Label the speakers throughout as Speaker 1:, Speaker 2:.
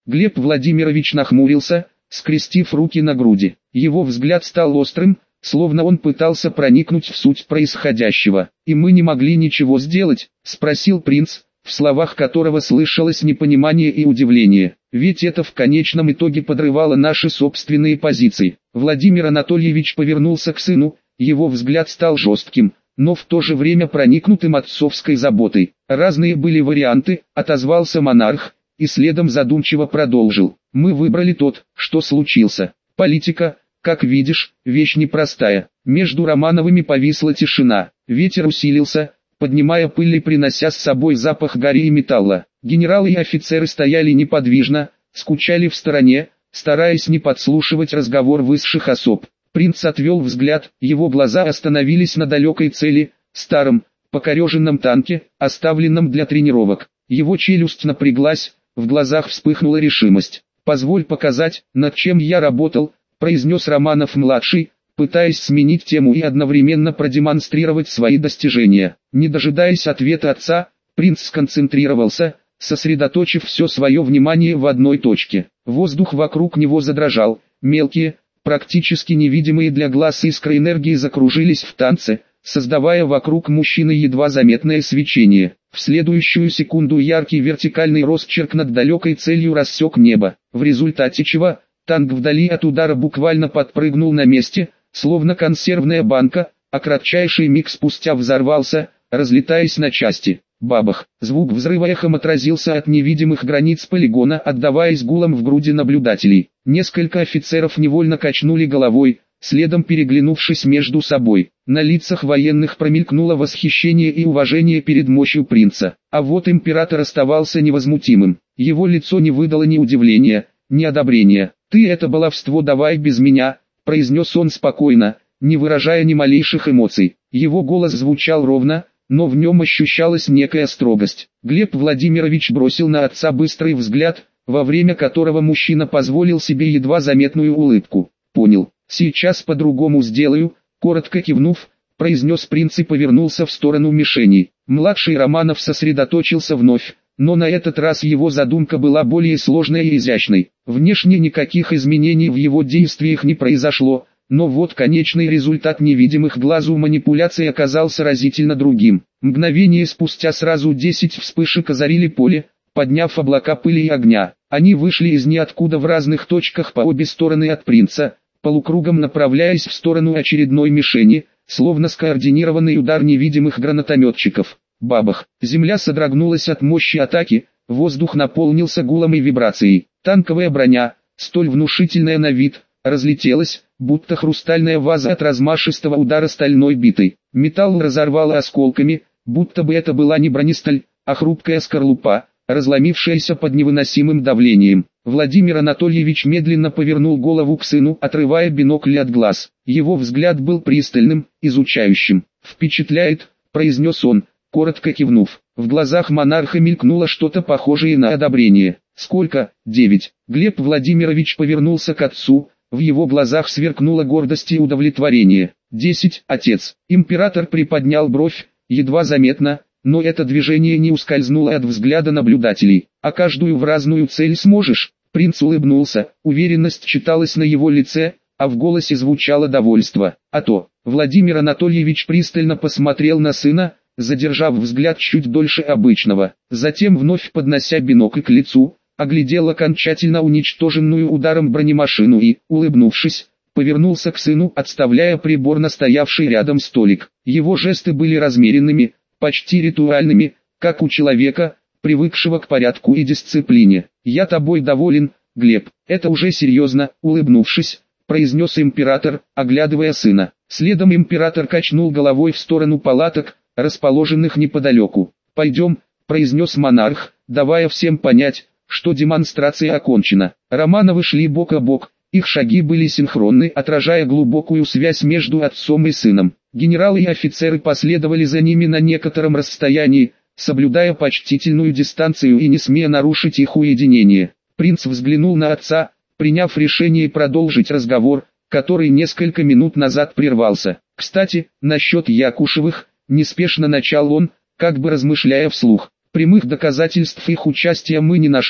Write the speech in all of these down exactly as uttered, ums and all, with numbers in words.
Speaker 1: Глеб Владимирович нахмурился, скрестив руки на груди. Его взгляд стал острым, словно он пытался проникнуть в суть происходящего. «И мы не могли ничего сделать?» – спросил принц, в словах которого слышалось непонимание и удивление. «Ведь это в конечном итоге подрывало наши собственные позиции». Владимир Анатольевич повернулся к сыну, его взгляд стал жестким, но в то же время проникнутым отцовской заботой. «Разные были варианты», – отозвался монарх, и следом задумчиво продолжил. «Мы выбрали тот, что случился. Политика, как видишь, вещь непростая». Между Романовыми повисла тишина. Ветер усилился, поднимая пыль и принося с собой запах гари и металла. Генералы и офицеры стояли неподвижно, скучали в стороне, стараясь не подслушивать разговор высших особ. Принц отвел взгляд, его глаза остановились на далекой цели, старом, покореженном танке, оставленном для тренировок. Его челюсть напряглась, в глазах вспыхнула решимость. «Позволь показать, над чем я работал», — произнес Романов-младший, пытаясь сменить тему и одновременно продемонстрировать свои достижения. Не дожидаясь ответа отца, принц сконцентрировался, сосредоточив все свое внимание в одной точке. Воздух вокруг него задрожал, мелкие, практически невидимые для глаз искры энергии закружились в танце, создавая вокруг мужчины едва заметное свечение. В следующую секунду яркий вертикальный росчерк над далекой целью рассек небо, в результате чего танк вдали от удара буквально подпрыгнул на месте, словно консервная банка, а кратчайший миг спустя взорвался, разлетаясь на части. Бабах! Звук взрыва эхом отразился от невидимых границ полигона, отдаваясь гулом в груди наблюдателей. Несколько офицеров невольно качнули головой, следом переглянувшись между собой. На лицах военных промелькнуло восхищение и уважение перед мощью принца. А вот император оставался невозмутимым. Его лицо не выдало ни удивления, ни одобрения. «Ты это баловство давай без меня», — произнес он спокойно, не выражая ни малейших эмоций. Его голос звучал ровно, но в нем ощущалась некая строгость. Глеб Владимирович бросил на отца быстрый взгляд, во время которого мужчина позволил себе едва заметную улыбку. «Понял, сейчас по-другому сделаю», — коротко кивнув, произнес принц и повернулся в сторону мишени. Младший Романов сосредоточился вновь, но на этот раз его задумка была более сложной и изящной. Внешне никаких изменений в его действиях не произошло, но вот конечный результат невидимых глазу манипуляций оказался разительно другим. Мгновение спустя сразу десять вспышек озарили поле, подняв облака пыли и огня. Они вышли из ниоткуда в разных точках по обе стороны от принца, полукругом направляясь в сторону очередной мишени, словно скоординированный удар невидимых гранатометчиков. Бабах! Земля содрогнулась от мощи атаки, воздух наполнился гулом и вибрацией. Танковая броня, столь внушительная на вид, разлетелась, будто хрустальная ваза от размашистого удара стальной битой. Металл разорвало осколками, будто бы это была не бронесталь, а хрупкая скорлупа, разломившаяся под невыносимым давлением. Владимир Анатольевич медленно повернул голову к сыну, отрывая бинокль от глаз. Его взгляд был пристальным, изучающим. «Впечатляет», — произнес он, коротко кивнув. В глазах монарха мелькнуло что-то похожее на одобрение. «Сколько? Девять». Глеб Владимирович повернулся к отцу, в его глазах сверкнула гордость и удовлетворение. «Десять, отец». Император приподнял бровь, едва заметно, но это движение не ускользнуло от взгляда наблюдателей. «А каждую в разную цель сможешь?» Принц улыбнулся, уверенность читалась на его лице, а в голосе звучало довольство. «А то». Владимир Анатольевич пристально посмотрел на сына, задержав взгляд чуть дольше обычного. Затем, вновь поднося бинокль к лицу, оглядел окончательно уничтоженную ударом бронемашину и, улыбнувшись, повернулся к сыну, отставляя прибор на стоявший рядом столик. Его жесты были размеренными, почти ритуальными, как у человека, привыкшего к порядку и дисциплине. «Я тобой доволен, Глеб, это уже серьезно», — улыбнувшись, произнес император, оглядывая сына. Следом император качнул головой в сторону палаток, расположенных неподалеку. «Пойдем», — произнес монарх, давая всем понять, что демонстрация окончена. Романовы шли бок о бок, их шаги были синхронны, отражая глубокую связь между отцом и сыном. Генералы и офицеры последовали за ними на некотором расстоянии, соблюдая почтительную дистанцию и не смея нарушить их уединение. Принц взглянул на отца, приняв решение продолжить разговор, который несколько минут назад прервался. «Кстати, насчет Якушевых», — неспешно начал он, как бы размышляя вслух. «Прямых доказательств их участия мы не нашли,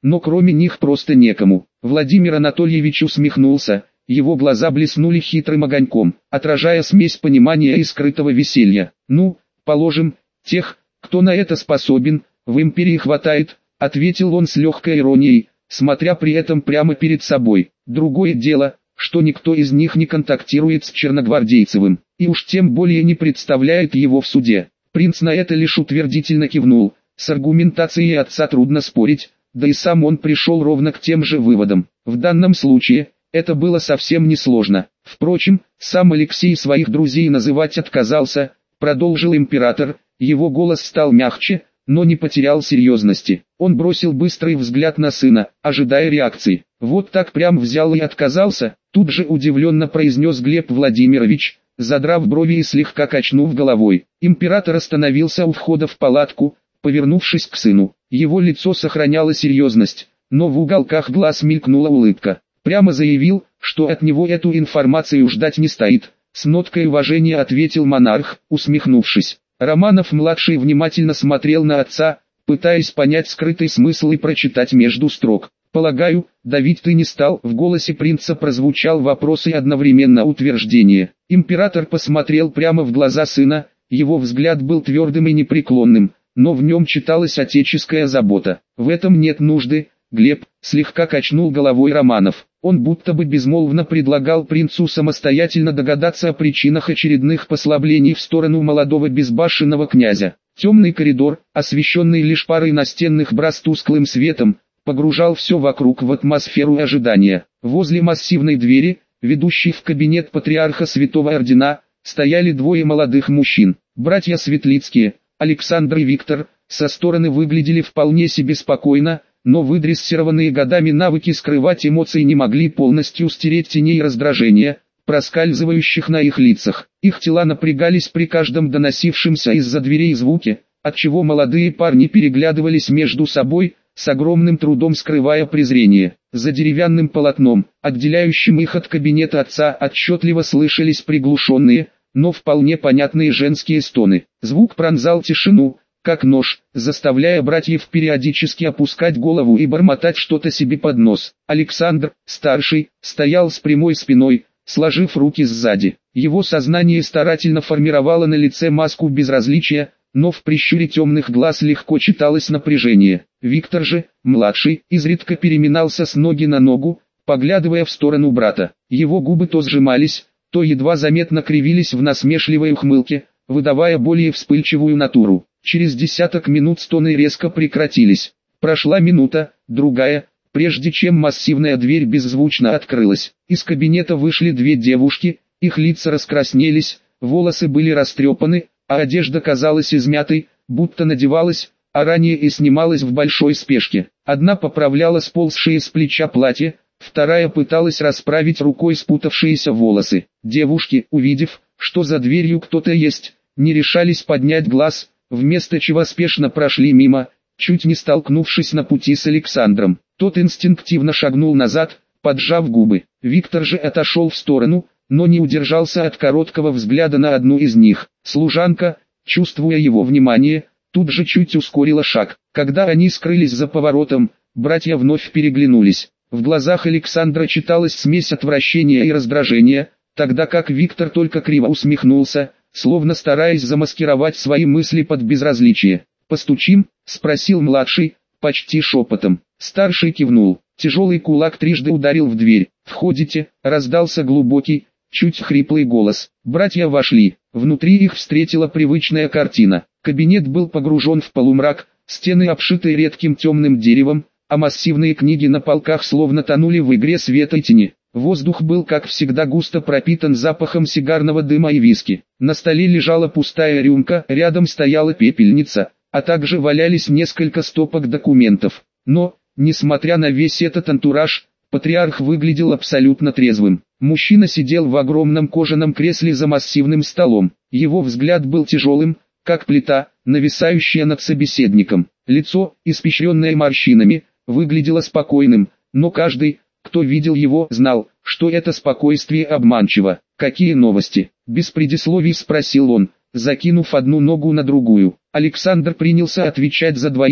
Speaker 1: но кроме них просто некому. Владимир Анатольевич усмехнулся, его глаза блеснули хитрым огоньком, отражая смесь понимания и скрытого веселья. «Ну, положим, тех, кто на это способен, в империи хватает», — ответил он с легкой иронией, смотря при этом прямо перед собой. «Другое дело, что никто из них не контактирует с Черногвардейцевым, и уж тем более не представляет его в суде». Принц на это лишь утвердительно кивнул. С аргументацией отца трудно спорить, да и сам он пришел ровно к тем же выводам. В данном случае, это было совсем несложно. Впрочем, сам Алексей своих друзей называть отказался, продолжил император, его голос стал мягче, но не потерял серьезности. Он бросил быстрый взгляд на сына, ожидая реакции. «Вот так прям взял и отказался», тут же удивленно произнес Глеб Владимирович, задрав брови и слегка качнув головой. Император остановился у входа в палатку, повернувшись к сыну. Его лицо сохраняло серьезность, но в уголках глаз мелькнула улыбка. Прямо заявил, что от него эту информацию ждать не стоит. С ноткой уважения ответил монарх, усмехнувшись. Романов-младший внимательно смотрел на отца, пытаясь понять скрытый смысл и прочитать между строк. «Полагаю, давить ты не стал?» В голосе принца прозвучал вопрос и одновременно утверждение. Император посмотрел прямо в глаза сына, его взгляд был твердым и непреклонным, но в нем читалась отеческая забота. «В этом нет нужды, Глеб», слегка качнул головой Романов. Он будто бы безмолвно предлагал принцу самостоятельно догадаться о причинах очередных послаблений в сторону молодого безбашенного князя. Темный коридор, освещенный лишь парой настенных бра с тусклым светом, погружал все вокруг в атмосферу ожидания. Возле массивной двери, ведущей в кабинет патриарха Святого Ордена, стояли двое молодых мужчин. Братья Светлицкие, Александр и Виктор, со стороны выглядели вполне себе спокойно, но выдрессированные годами навыки скрывать эмоции не могли полностью стереть теней раздражения, проскальзывающих на их лицах. Их тела напрягались при каждом доносившемся из-за дверей звуке, отчего молодые парни переглядывались между собой, с огромным трудом скрывая презрение. За деревянным полотном, отделяющим их от кабинета отца, отчетливо слышались приглушенные, но вполне понятные женские стоны. Звук пронзал тишину, как нож, заставляя братьев периодически опускать голову и бормотать что-то себе под нос. Александр, старший, стоял с прямой спиной, сложив руки сзади. Его сознание старательно формировало на лице маску безразличия, но в прищуре темных глаз легко читалось напряжение. Виктор же, младший, изредка переминался с ноги на ногу, поглядывая в сторону брата. Его губы то сжимались, то едва заметно кривились в насмешливой ухмылке, выдавая более вспыльчивую натуру. Через десяток минут стоны резко прекратились. Прошла минута, другая, прежде чем массивная дверь беззвучно открылась. Из кабинета вышли две девушки, их лица раскраснелись, волосы были растрепаны, а одежда казалась измятой, будто надевалась, а ранее и снималась в большой спешке. Одна поправляла сползшие с плеча платье, вторая пыталась расправить рукой спутавшиеся волосы. Девушки, увидев, что за дверью кто-то есть, не решались поднять глаз, вместо чего спешно прошли мимо, чуть не столкнувшись на пути с Александром. Тот инстинктивно шагнул назад, поджав губы. Виктор же отошел в сторону, но не удержался от короткого взгляда на одну из них. Служанка, чувствуя его внимание, тут же чуть ускорила шаг. Когда они скрылись за поворотом, братья вновь переглянулись. В глазах Александра читалась смесь отвращения и раздражения, тогда как Виктор только криво усмехнулся, словно стараясь замаскировать свои мысли под безразличие. «Постучим?» — спросил младший, почти шепотом. Старший кивнул. Тяжелый кулак трижды ударил в дверь. «Входите?» — раздался глубокий, чуть хриплый голос. Братья вошли. Внутри их встретила привычная картина. Кабинет был погружен в полумрак, стены обшиты редким темным деревом, а массивные книги на полках словно тонули в игре света и тени. Воздух был, как всегда, густо пропитан запахом сигарного дыма и виски. На столе лежала пустая рюмка, рядом стояла пепельница, а также валялись несколько стопок документов. Но, несмотря на весь этот антураж, патриарх выглядел абсолютно трезвым. Мужчина сидел в огромном кожаном кресле за массивным столом. Его взгляд был тяжелым, как плита, нависающая над собеседником. Лицо, испещренное морщинами, выглядело спокойным, но каждый, кто видел его, знал, что это спокойствие обманчиво. «Какие новости?» — без предисловий спросил он, закинув одну ногу на другую. Александр принялся отвечать за двоих,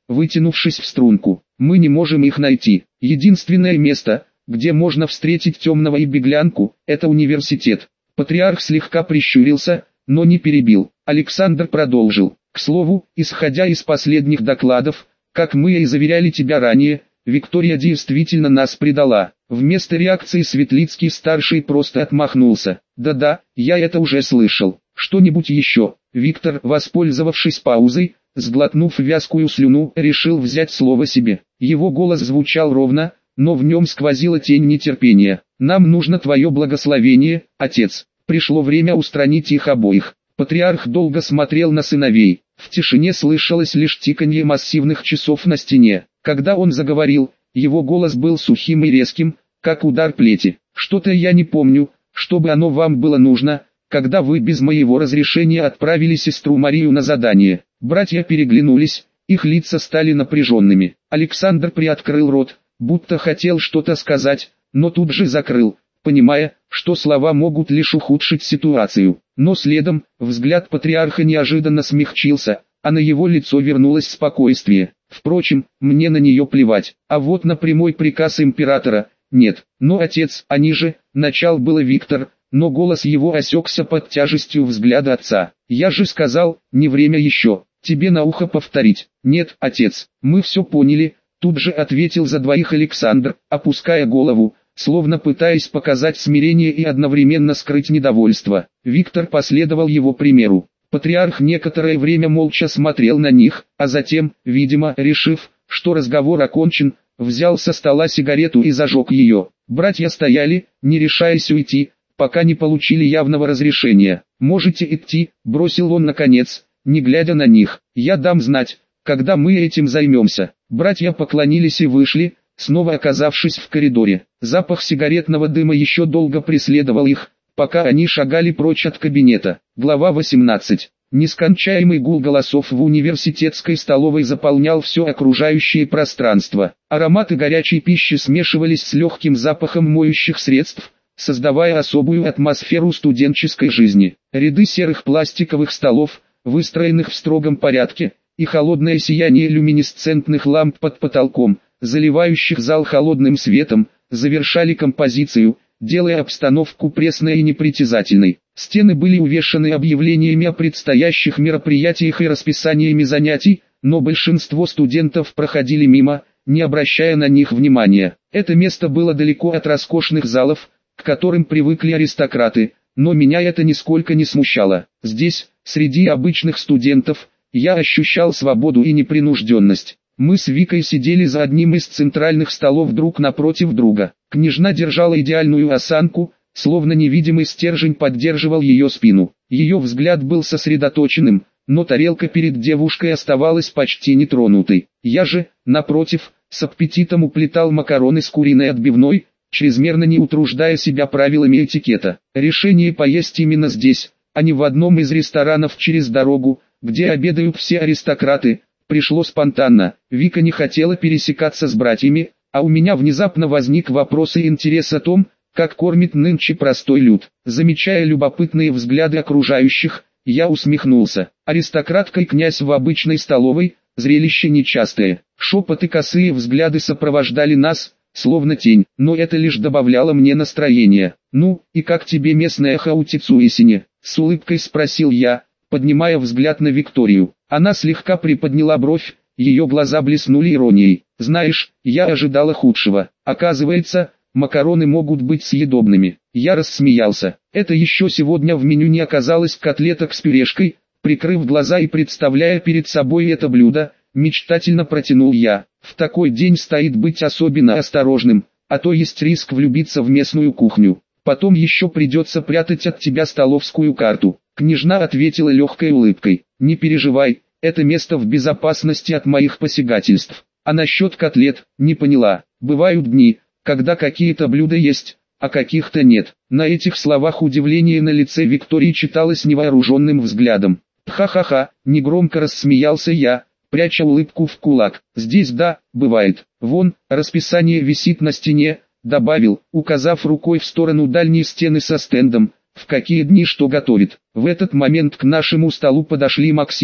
Speaker 1: вытянувшись в струнку. «Мы не можем их найти. Единственное место, где можно встретить темного и беглянку, это университет». Патриарх слегка прищурился, но не перебил. Александр продолжил. «К слову, исходя из последних докладов, как мы и заверяли тебя ранее, Виктория действительно нас предала». Вместо реакции Светлицкий-старший просто отмахнулся. «Да-да, я это уже слышал. Что-нибудь еще?» Виктор, воспользовавшись паузой, сглотнув вязкую слюну, решил взять слово себе. Его голос звучал ровно, но в нем сквозила тень нетерпения. «Нам нужно твое благословение, отец. Пришло время устранить их обоих». Патриарх долго смотрел на сыновей. В тишине слышалось лишь тиканье массивных часов на стене. Когда он заговорил, его голос был сухим и резким, как удар плети. «Что-то я не помню, чтобы оно вам было нужно, когда вы без моего разрешения отправили сестру Марию на задание». Братья переглянулись, их лица стали напряженными. Александр приоткрыл рот, будто хотел что-то сказать, но тут же закрыл, понимая, что слова могут лишь ухудшить ситуацию. Но следом, взгляд патриарха неожиданно смягчился, а на его лицо вернулось спокойствие. «Впрочем, мне на нее плевать, а вот на прямой приказ императора, нет. Но отец, они же», начал было Виктор, но голос его осекся под тяжестью взгляда отца. «Я же сказал, не время еще, тебе на ухо повторить». «Нет, отец, мы все поняли», тут же ответил за двоих Александр, опуская голову, словно пытаясь показать смирение и одновременно скрыть недовольство. Виктор последовал его примеру. Патриарх некоторое время молча смотрел на них, а затем, видимо, решив, что разговор окончен, взял со стола сигарету и зажег ее. Братья стояли, не решаясь уйти, пока не получили явного разрешения. «Можете идти», — бросил он наконец, не глядя на них. «Я дам знать, когда мы этим займемся». Братья поклонились и вышли, снова оказавшись в коридоре. Запах сигаретного дыма еще долго преследовал их, пока они шагали прочь от кабинета. Глава восемнадцать. Нескончаемый гул голосов в университетской столовой заполнял все окружающее пространство. Ароматы горячей пищи смешивались с легким запахом моющих средств, создавая особую атмосферу студенческой жизни. Ряды серых пластиковых столов, выстроенных в строгом порядке, и холодное сияние люминесцентных ламп под потолком, заливающих зал холодным светом, завершали композицию, делая обстановку пресной и непритязательной. Стены были увешаны объявлениями о предстоящих мероприятиях и расписаниями занятий, но большинство студентов проходили мимо, не обращая на них внимания. Это место было далеко от роскошных залов, к которым привыкли аристократы, но меня это нисколько не смущало. Здесь, среди обычных студентов, я ощущал свободу и непринужденность. Мы с Викой сидели за одним из центральных столов друг напротив друга. Княжна держала идеальную осанку, словно невидимый стержень поддерживал ее спину. Ее взгляд был сосредоточенным, но тарелка перед девушкой оставалась почти нетронутой. Я же, напротив, с аппетитом уплетал макароны с куриной отбивной, чрезмерно не утруждая себя правилами этикета. Решение поесть именно здесь, а не в одном из ресторанов через дорогу, где обедают все аристократы, пришло спонтанно. Вика не хотела пересекаться с братьями, а у меня внезапно возник вопрос и интерес о том, как кормит нынче простой люд. Замечая любопытные взгляды окружающих, я усмехнулся. Аристократка и князь в обычной столовой, зрелище нечастое. Шепот и косые взгляды сопровождали нас, словно тень, но это лишь добавляло мне настроения. «Ну, и как тебе местная хаутицуисине?» — с улыбкой спросил я, поднимая взгляд на Викторию. Она слегка приподняла бровь, ее глаза блеснули иронией. «Знаешь, я ожидала худшего. Оказывается, макароны могут быть съедобными». Я рассмеялся. Это еще сегодня в меню не оказалось котлеток с пюрешкой. Прикрыв глаза и представляя перед собой это блюдо, мечтательно протянул я. В такой день стоит быть особенно осторожным, а то есть риск влюбиться в местную кухню. Потом еще придется прятать от тебя столовскую карту. Княжна ответила легкой улыбкой. «Не переживай, это место в безопасности от моих посягательств». А насчет котлет, не поняла. Бывают дни, когда какие-то блюда есть, а каких-то нет. На этих словах удивление на лице Виктории читалось невооруженным взглядом. «Ха-ха-ха», негромко рассмеялся я, пряча улыбку в кулак. «Здесь да, бывает. Вон, расписание висит на стене», добавил, указав рукой в сторону дальней стены со стендом, в какие дни что готовит. В этот момент к нашему столу подошли Максим,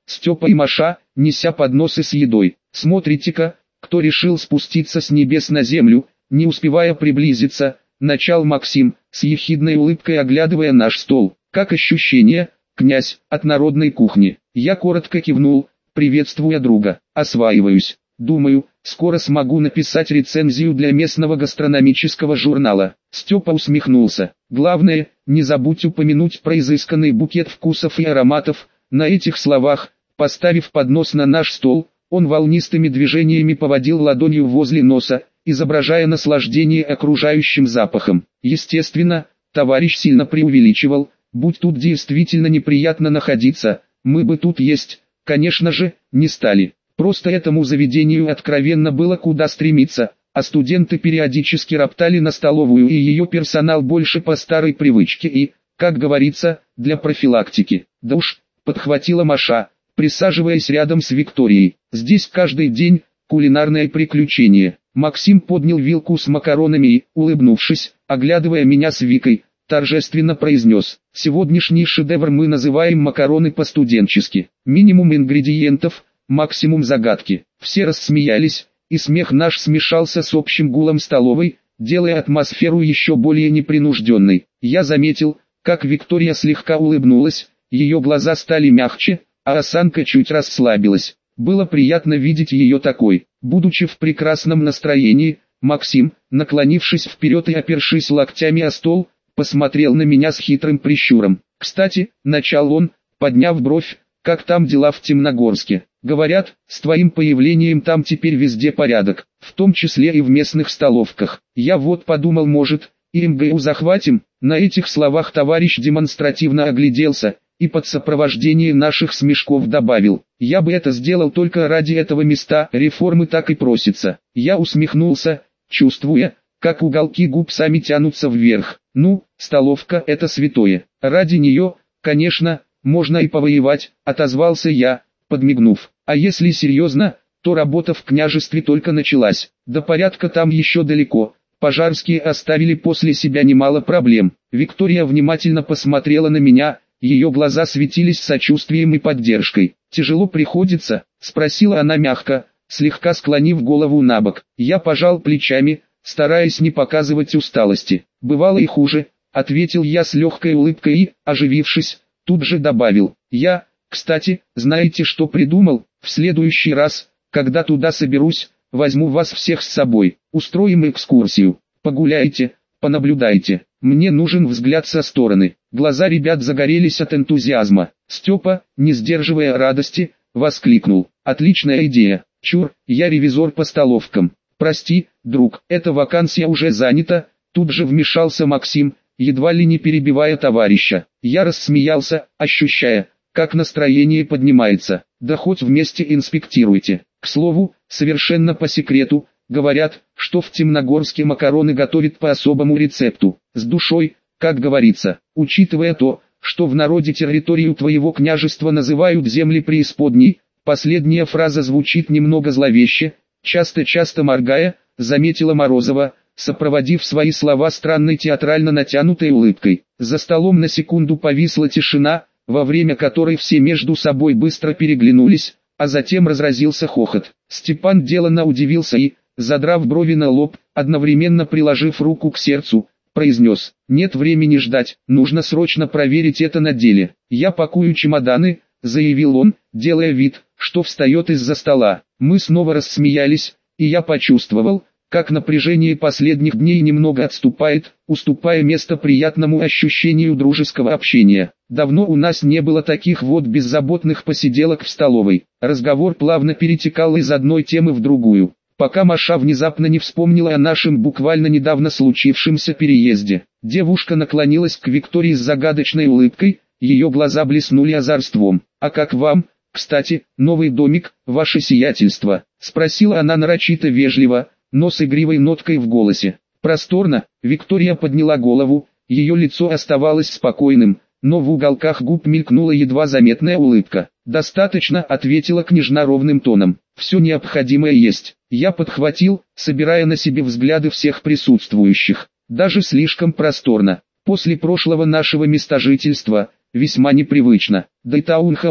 Speaker 1: Степа и Маша, неся подносы с едой. «Смотрите-ка, кто решил спуститься с небес на землю», не успевая приблизиться, начал Максим, с ехидной улыбкой оглядывая наш стол. «Как ощущение, князь, от народной кухни?» Я коротко кивнул, приветствуя друга. «Осваиваюсь. Думаю, скоро смогу написать рецензию для местного гастрономического журнала». Степа усмехнулся. «Главное, не забудь упомянуть про изысканный букет вкусов и ароматов». На этих словах, поставив поднос на наш стол, он волнистыми движениями поводил ладонью возле носа, изображая наслаждение окружающим запахом. Естественно, товарищ сильно преувеличивал, будь тут действительно неприятно находиться, мы бы тут есть, конечно же, не стали. Просто этому заведению откровенно было куда стремиться, а студенты периодически роптали на столовую и ее персонал больше по старой привычке и, как говорится, для профилактики. «Да уж», — подхватила Маша, присаживаясь рядом с Викторией, «здесь каждый день кулинарное приключение». Максим поднял вилку с макаронами и, улыбнувшись, оглядывая меня с Викой, торжественно произнес: «Сегодняшний шедевр мы называем макароны по-студенчески. Минимум ингредиентов, максимум загадки». Все рассмеялись, и смех наш смешался с общим гулом столовой, делая атмосферу еще более непринужденной. Я заметил, как Виктория слегка улыбнулась, ее глаза стали мягче, а осанка чуть расслабилась. Было приятно видеть ее такой. Будучи в прекрасном настроении, Максим, наклонившись вперед и опершись локтями о стол, посмотрел на меня с хитрым прищуром. «Кстати», — начал он, подняв бровь, «как там дела в Темногорске? Говорят, с твоим появлением там теперь везде порядок, в том числе и в местных столовках. Я вот подумал, может, и эм гэ у захватим?» На этих словах товарищ демонстративно огляделся, и под сопровождение наших смешков добавил: «Я бы это сделал только ради этого места, реформы так и просится». Я усмехнулся, чувствуя, как уголки губ сами тянутся вверх. «Ну, столовка — это святое. Ради нее, конечно, можно и повоевать», — отозвался я, подмигнув. «А если серьезно, то работа в княжестве только началась. До порядка там еще далеко. Пожарские оставили после себя немало проблем». Виктория внимательно посмотрела на меня. Ее глаза светились сочувствием и поддержкой. «Тяжело приходится?» — спросила она мягко, слегка склонив голову набок. Я пожал плечами, стараясь не показывать усталости. «Бывало и хуже», — ответил я с легкой улыбкой и, оживившись, тут же добавил: «Я, кстати, знаете, что придумал? В следующий раз, когда туда соберусь, возьму вас всех с собой. Устроим экскурсию. Погуляйте, понаблюдайте. Мне нужен взгляд со стороны». Глаза ребят загорелись от энтузиазма. Степа, не сдерживая радости, воскликнул: «Отличная идея! Чур, я ревизор по столовкам». «Прости, друг, эта вакансия уже занята», тут же вмешался Максим, едва ли не перебивая товарища. Я рассмеялся, ощущая, как настроение поднимается. «Да хоть вместе инспектируйте». К слову, совершенно по секрету, говорят, что в Темногорске макароны готовят по особому рецепту, с душой, как говорится. Учитывая то, что в народе территорию твоего княжества называют земли преисподней, последняя фраза звучит немного зловеще, часто-часто моргая, заметила Морозова, сопроводив свои слова странной театрально натянутой улыбкой. За столом на секунду повисла тишина, во время которой все между собой быстро переглянулись, а затем разразился хохот. Степан деланно удивился и, задрав брови на лоб, одновременно приложив руку к сердцу, произнес: «Нет времени ждать, нужно срочно проверить это на деле. Я пакую чемоданы», — заявил он, делая вид, что встает из-за стола. Мы снова рассмеялись, и я почувствовал, как напряжение последних дней немного отступает, уступая место приятному ощущению дружеского общения. Давно у нас не было таких вот беззаботных посиделок в столовой. Разговор плавно перетекал из одной темы в другую, пока Маша внезапно не вспомнила о нашем буквально недавно случившемся переезде. Девушка наклонилась к Виктории с загадочной улыбкой, ее глаза блеснули озорством. «А как вам, кстати, новый домик, ваше сиятельство?» — спросила она нарочито вежливо, но с игривой ноткой в голосе. «Просторно», — Виктория подняла голову, ее лицо оставалось спокойным, но в уголках губ мелькнула едва заметная улыбка. «Достаточно», — ответила княжна ровным тоном. «Все необходимое есть». Я подхватил, собирая на себе взгляды всех присутствующих. Даже слишком просторно. После прошлого нашего места жительства, весьма непривычно. Да и таунхаус,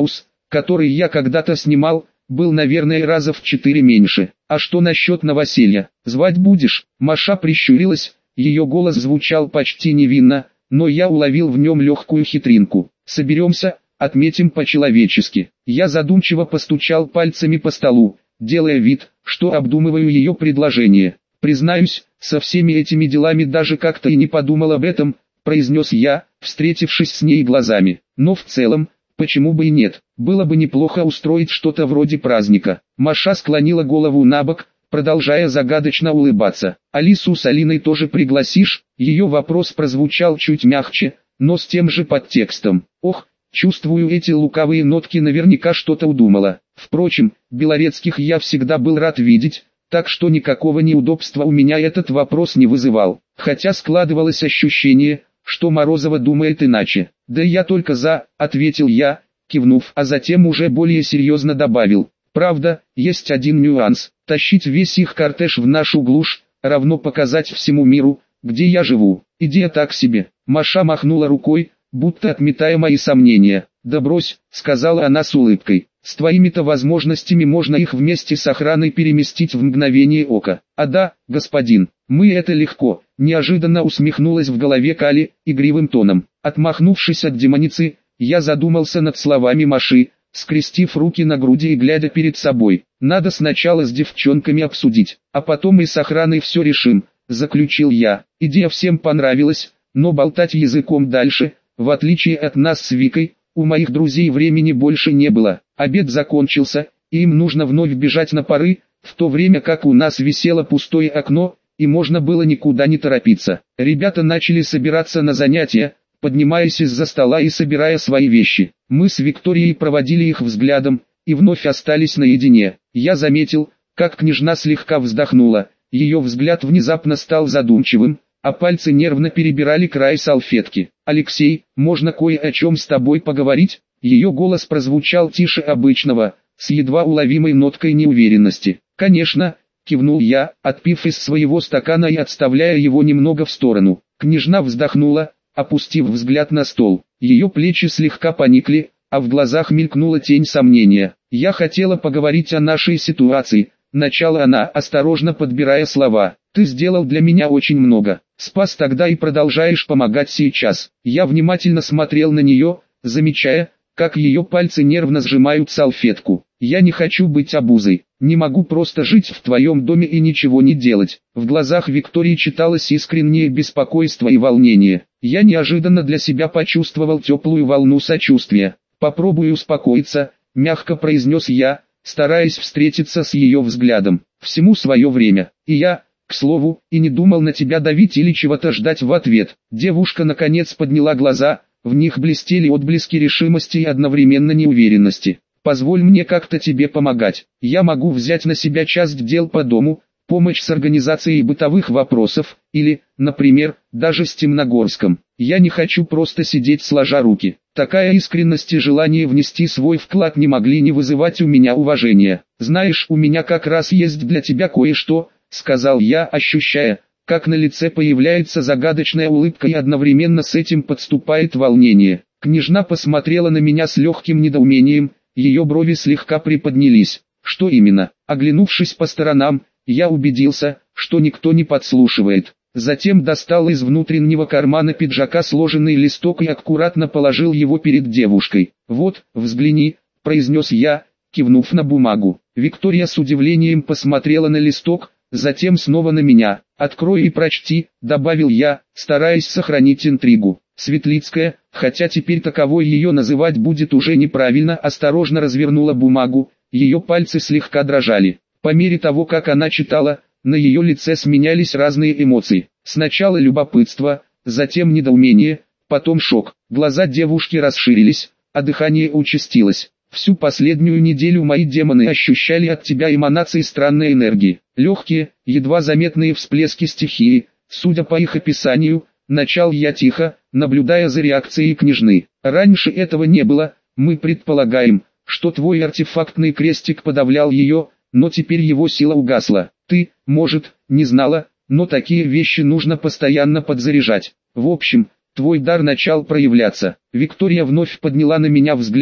Speaker 1: который я когда-то снимал, был, наверное, раза в четыре меньше. А что насчет новоселья? Звать будешь? Маша прищурилась, ее голос звучал почти невинно, но я уловил в нем легкую хитринку. Соберемся, отметим по-человечески. Я задумчиво постучал пальцами по столу, делая вид, что обдумываю ее предложение. Признаюсь, со всеми этими делами даже как-то и не подумал об этом, произнес я, встретившись с ней глазами. Но в целом, почему бы и нет, было бы неплохо устроить что-то вроде праздника. Маша склонила голову набок, продолжая загадочно улыбаться. Алису с Алиной тоже пригласишь? Ее вопрос прозвучал чуть мягче, но с тем же подтекстом. Ох, чувствую, эти лукавые нотки наверняка что-то удумала. Впрочем, Белорецких я всегда был рад видеть, так что никакого неудобства у меня этот вопрос не вызывал. Хотя складывалось ощущение, что Морозова думает иначе. «Да я только за», — ответил я, кивнув, а затем уже более серьезно добавил. «Правда, есть один нюанс. Тащить весь их кортеж в нашу глушь, равно показать всему миру, где я живу. Идея так себе». Маша махнула рукой, будто отметая мои сомнения. «Да брось», — сказала она с улыбкой. «С твоими-то возможностями можно их вместе с охраной переместить в мгновение ока». «А да, господин, мы это легко», — неожиданно усмехнулась в голове Кали, игривым тоном. Отмахнувшись от демоницы, я задумался над словами Маши, скрестив руки на груди и глядя перед собой. «Надо сначала с девчонками обсудить, а потом и с охраной все решим», — заключил я. Идея всем понравилась, но болтать языком дальше, в отличие от нас с Викой, у моих друзей времени больше не было. Обед закончился, и им нужно вновь бежать на пары, в то время как у нас висело пустое окно, и можно было никуда не торопиться. Ребята начали собираться на занятия, поднимаясь из-за стола и собирая свои вещи. Мы с Викторией проводили их взглядом, и вновь остались наедине. Я заметил, как княжна слегка вздохнула, ее взгляд внезапно стал задумчивым, а пальцы нервно перебирали край салфетки. «Алексей, можно кое о чем с тобой поговорить?» Ее голос прозвучал тише обычного, с едва уловимой ноткой неуверенности. «Конечно», — кивнул я, отпив из своего стакана и отставляя его немного в сторону. Княжна вздохнула, опустив взгляд на стол. Ее плечи слегка поникли, а в глазах мелькнула тень сомнения. «Я хотела поговорить о нашей ситуации», — начала она, осторожно подбирая слова. «Ты сделал для меня очень много. Спас тогда и продолжаешь помогать сейчас». Я внимательно смотрел на нее, замечая, как ее пальцы нервно сжимают салфетку. «Я не хочу быть обузой. Не могу просто жить в твоем доме и ничего не делать». В глазах Виктории читалось искреннее беспокойство и волнение. Я неожиданно для себя почувствовал теплую волну сочувствия. «Попробую успокоиться», — мягко произнес я, стараясь встретиться с ее взглядом. «Всему свое время. И я, к слову, и не думал на тебя давить или чего-то ждать в ответ». Девушка наконец подняла глаза, в них блестели отблески решимости и одновременно неуверенности. «Позволь мне как-то тебе помогать. Я могу взять на себя часть дел по дому, помощь с организацией бытовых вопросов, или, например, даже с Темногорском. Я не хочу просто сидеть сложа руки». Такая искренность и желание внести свой вклад не могли не вызывать у меня уважения. «Знаешь, у меня как раз есть для тебя кое-что», — сказал я, ощущая, как на лице появляется загадочная улыбка и одновременно с этим подступает волнение. Княжна посмотрела на меня с легким недоумением, ее брови слегка приподнялись. «Что именно?» Оглянувшись по сторонам, я убедился, что никто не подслушивает. Затем достал из внутреннего кармана пиджака сложенный листок и аккуратно положил его перед девушкой. «Вот, взгляни», — произнес я, кивнув на бумагу. Виктория с удивлением посмотрела на листок, затем снова на меня. «Открой и прочти», — добавил я, стараясь сохранить интригу. Светлицкая, хотя теперь таковой ее называть будет уже неправильно, осторожно развернула бумагу, ее пальцы слегка дрожали. По мере того, как она читала, на ее лице сменялись разные эмоции. Сначала любопытство, затем недоумение, потом шок. Глаза девушки расширились, а дыхание участилось. «Всю последнюю неделю мои демоны ощущали от тебя эманации странной энергии. Легкие, едва заметные всплески стихии, судя по их описанию», начал я тихо, наблюдая за реакцией княжны. «Раньше этого не было, мы предполагаем, что твой артефактный крестик подавлял ее, но теперь его сила угасла. Ты, может, не знала, но такие вещи нужно постоянно подзаряжать. В общем, твой дар начал проявляться». Виктория вновь подняла на меня взгляд,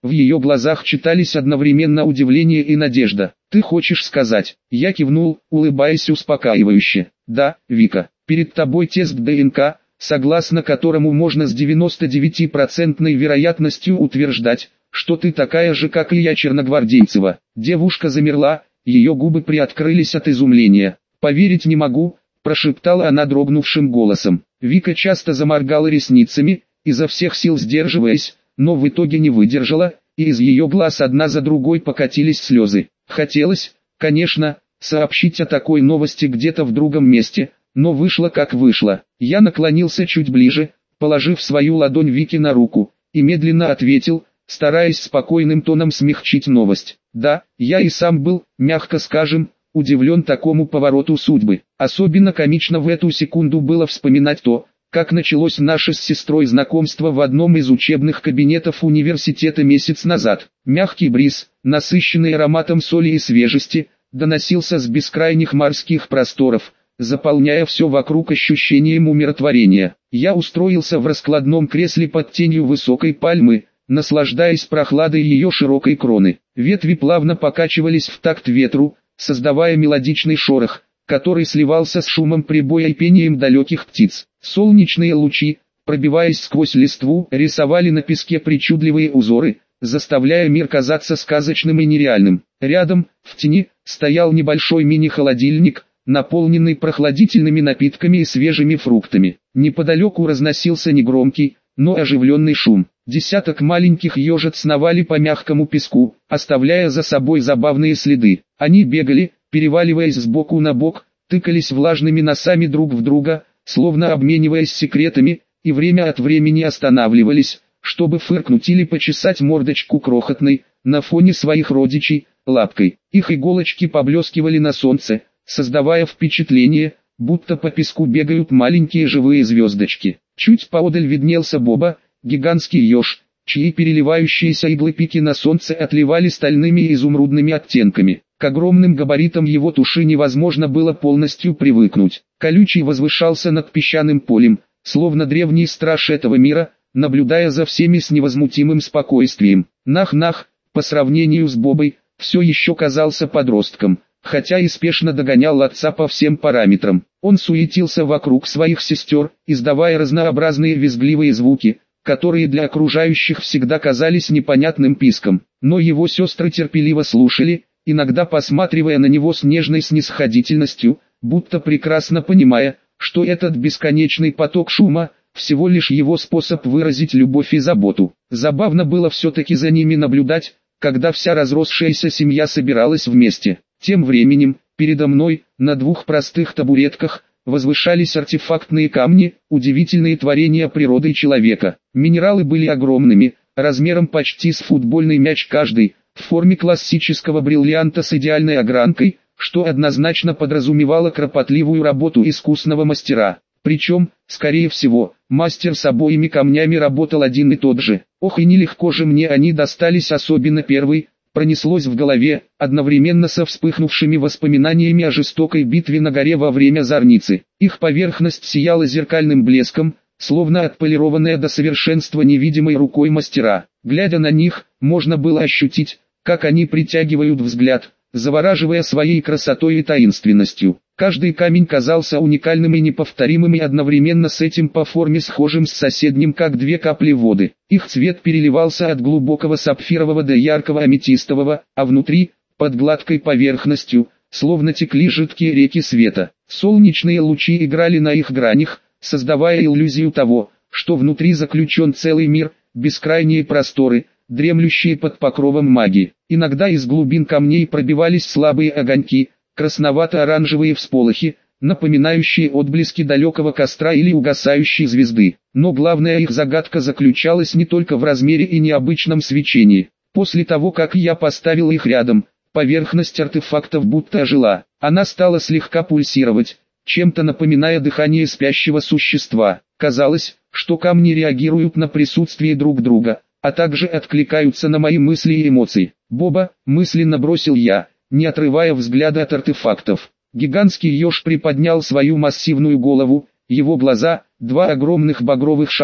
Speaker 1: В ее глазах читались одновременно удивление и надежда. «Ты хочешь сказать?» Я кивнул, улыбаясь успокаивающе. «Да, Вика, перед тобой тест ДНК, согласно которому можно с девяносто девять процентов вероятностью утверждать, что ты такая же, как и я, Черногвардейцева». Девушка замерла, ее губы приоткрылись от изумления. «Поверить не могу», – прошептала она дрогнувшим голосом. Вика часто заморгала ресницами, изо всех сил сдерживаясь, но в итоге не выдержала, и из ее глаз одна за другой покатились слезы. Хотелось, конечно, сообщить о такой новости где-то в другом месте, но вышло как вышло. Я наклонился чуть ближе, положив свою ладонь Вике на руку, и медленно ответил, стараясь спокойным тоном смягчить новость. Да, я и сам был, мягко скажем, удивлен такому повороту судьбы. Особенно комично в эту секунду было вспоминать то, как началось наше с сестрой знакомство в одном из учебных кабинетов университета месяц назад. Мягкий бриз, насыщенный ароматом соли и свежести, доносился с бескрайних морских просторов, заполняя все вокруг ощущением умиротворения. Я устроился в раскладном кресле под тенью высокой пальмы, наслаждаясь прохладой ее широкой кроны. Ветви плавно покачивались в такт ветру, создавая мелодичный шорох, который сливался с шумом прибоя и пением далеких птиц. Солнечные лучи, пробиваясь сквозь листву, рисовали на песке причудливые узоры, заставляя мир казаться сказочным и нереальным. Рядом, в тени, стоял небольшой мини-холодильник, наполненный прохладительными напитками и свежими фруктами. Неподалеку разносился негромкий, но оживленный шум. Десяток маленьких ежец сновали по мягкому песку, оставляя за собой забавные следы. Они бегали, переваливаясь с боку на бок, тыкались влажными носами друг в друга, словно обмениваясь секретами, и время от времени останавливались, чтобы фыркнуть или почесать мордочку крохотной, на фоне своих родичей, лапкой. Их иголочки поблескивали на солнце, создавая впечатление, будто по песку бегают маленькие живые звездочки. Чуть поодаль виднелся Боба, гигантский еж, чьи переливающиеся иглы пики на солнце отливали стальными и изумрудными оттенками. К огромным габаритам его туши невозможно было полностью привыкнуть. Колючий возвышался над песчаным полем, словно древний страж этого мира, наблюдая за всеми с невозмутимым спокойствием. Нах-Нах, по сравнению с Бобой, все еще казался подростком, хотя и спешно догонял отца по всем параметрам. Он суетился вокруг своих сестер, издавая разнообразные визгливые звуки, которые для окружающих всегда казались непонятным писком. Но его сестры терпеливо слушали, иногда посматривая на него с нежной снисходительностью, будто прекрасно понимая, что этот бесконечный поток шума – всего лишь его способ выразить любовь и заботу. Забавно было все-таки за ними наблюдать, когда вся разросшаяся семья собиралась вместе. Тем временем, передо мной, на двух простых табуретках, возвышались артефактные камни, удивительные творения природы и человека. Минералы были огромными, размером почти с футбольный мяч каждый, в форме классического бриллианта с идеальной огранкой, что однозначно подразумевало кропотливую работу искусного мастера. Причем, скорее всего, мастер с обоими камнями работал один и тот же. Ох, и нелегко же мне они достались, особенно первый, пронеслось в голове, одновременно со вспыхнувшими воспоминаниями о жестокой битве на горе во время зорницы. Их поверхность сияла зеркальным блеском, словно отполированная до совершенства невидимой рукой мастера. Глядя на них, можно было ощутить, как они притягивают взгляд, завораживая своей красотой и таинственностью. Каждый камень казался уникальным и неповторимым, и одновременно с этим по форме схожим с соседним, как две капли воды. Их цвет переливался от глубокого сапфирового до яркого аметистового, а внутри, под гладкой поверхностью, словно текли жидкие реки света. Солнечные лучи играли на их гранях, создавая иллюзию того, что внутри заключен целый мир, бескрайние просторы, дремлющие под покровом магии. Иногда из глубин камней пробивались слабые огоньки, красновато-оранжевые всполохи, напоминающие отблески далекого костра или угасающей звезды. Но главная их загадка заключалась не только в размере и необычном свечении. После того, как я поставил их рядом, поверхность артефактов будто ожила. Она стала слегка пульсировать, чем-то напоминая дыхание спящего существа. Казалось, что камни реагируют на присутствие друг друга, а также откликаются на мои мысли и эмоции. «Боба», мысленно бросил я, не отрывая взгляда от артефактов. Гигантский еж приподнял свою массивную голову, его глаза, два огромных багровых шара,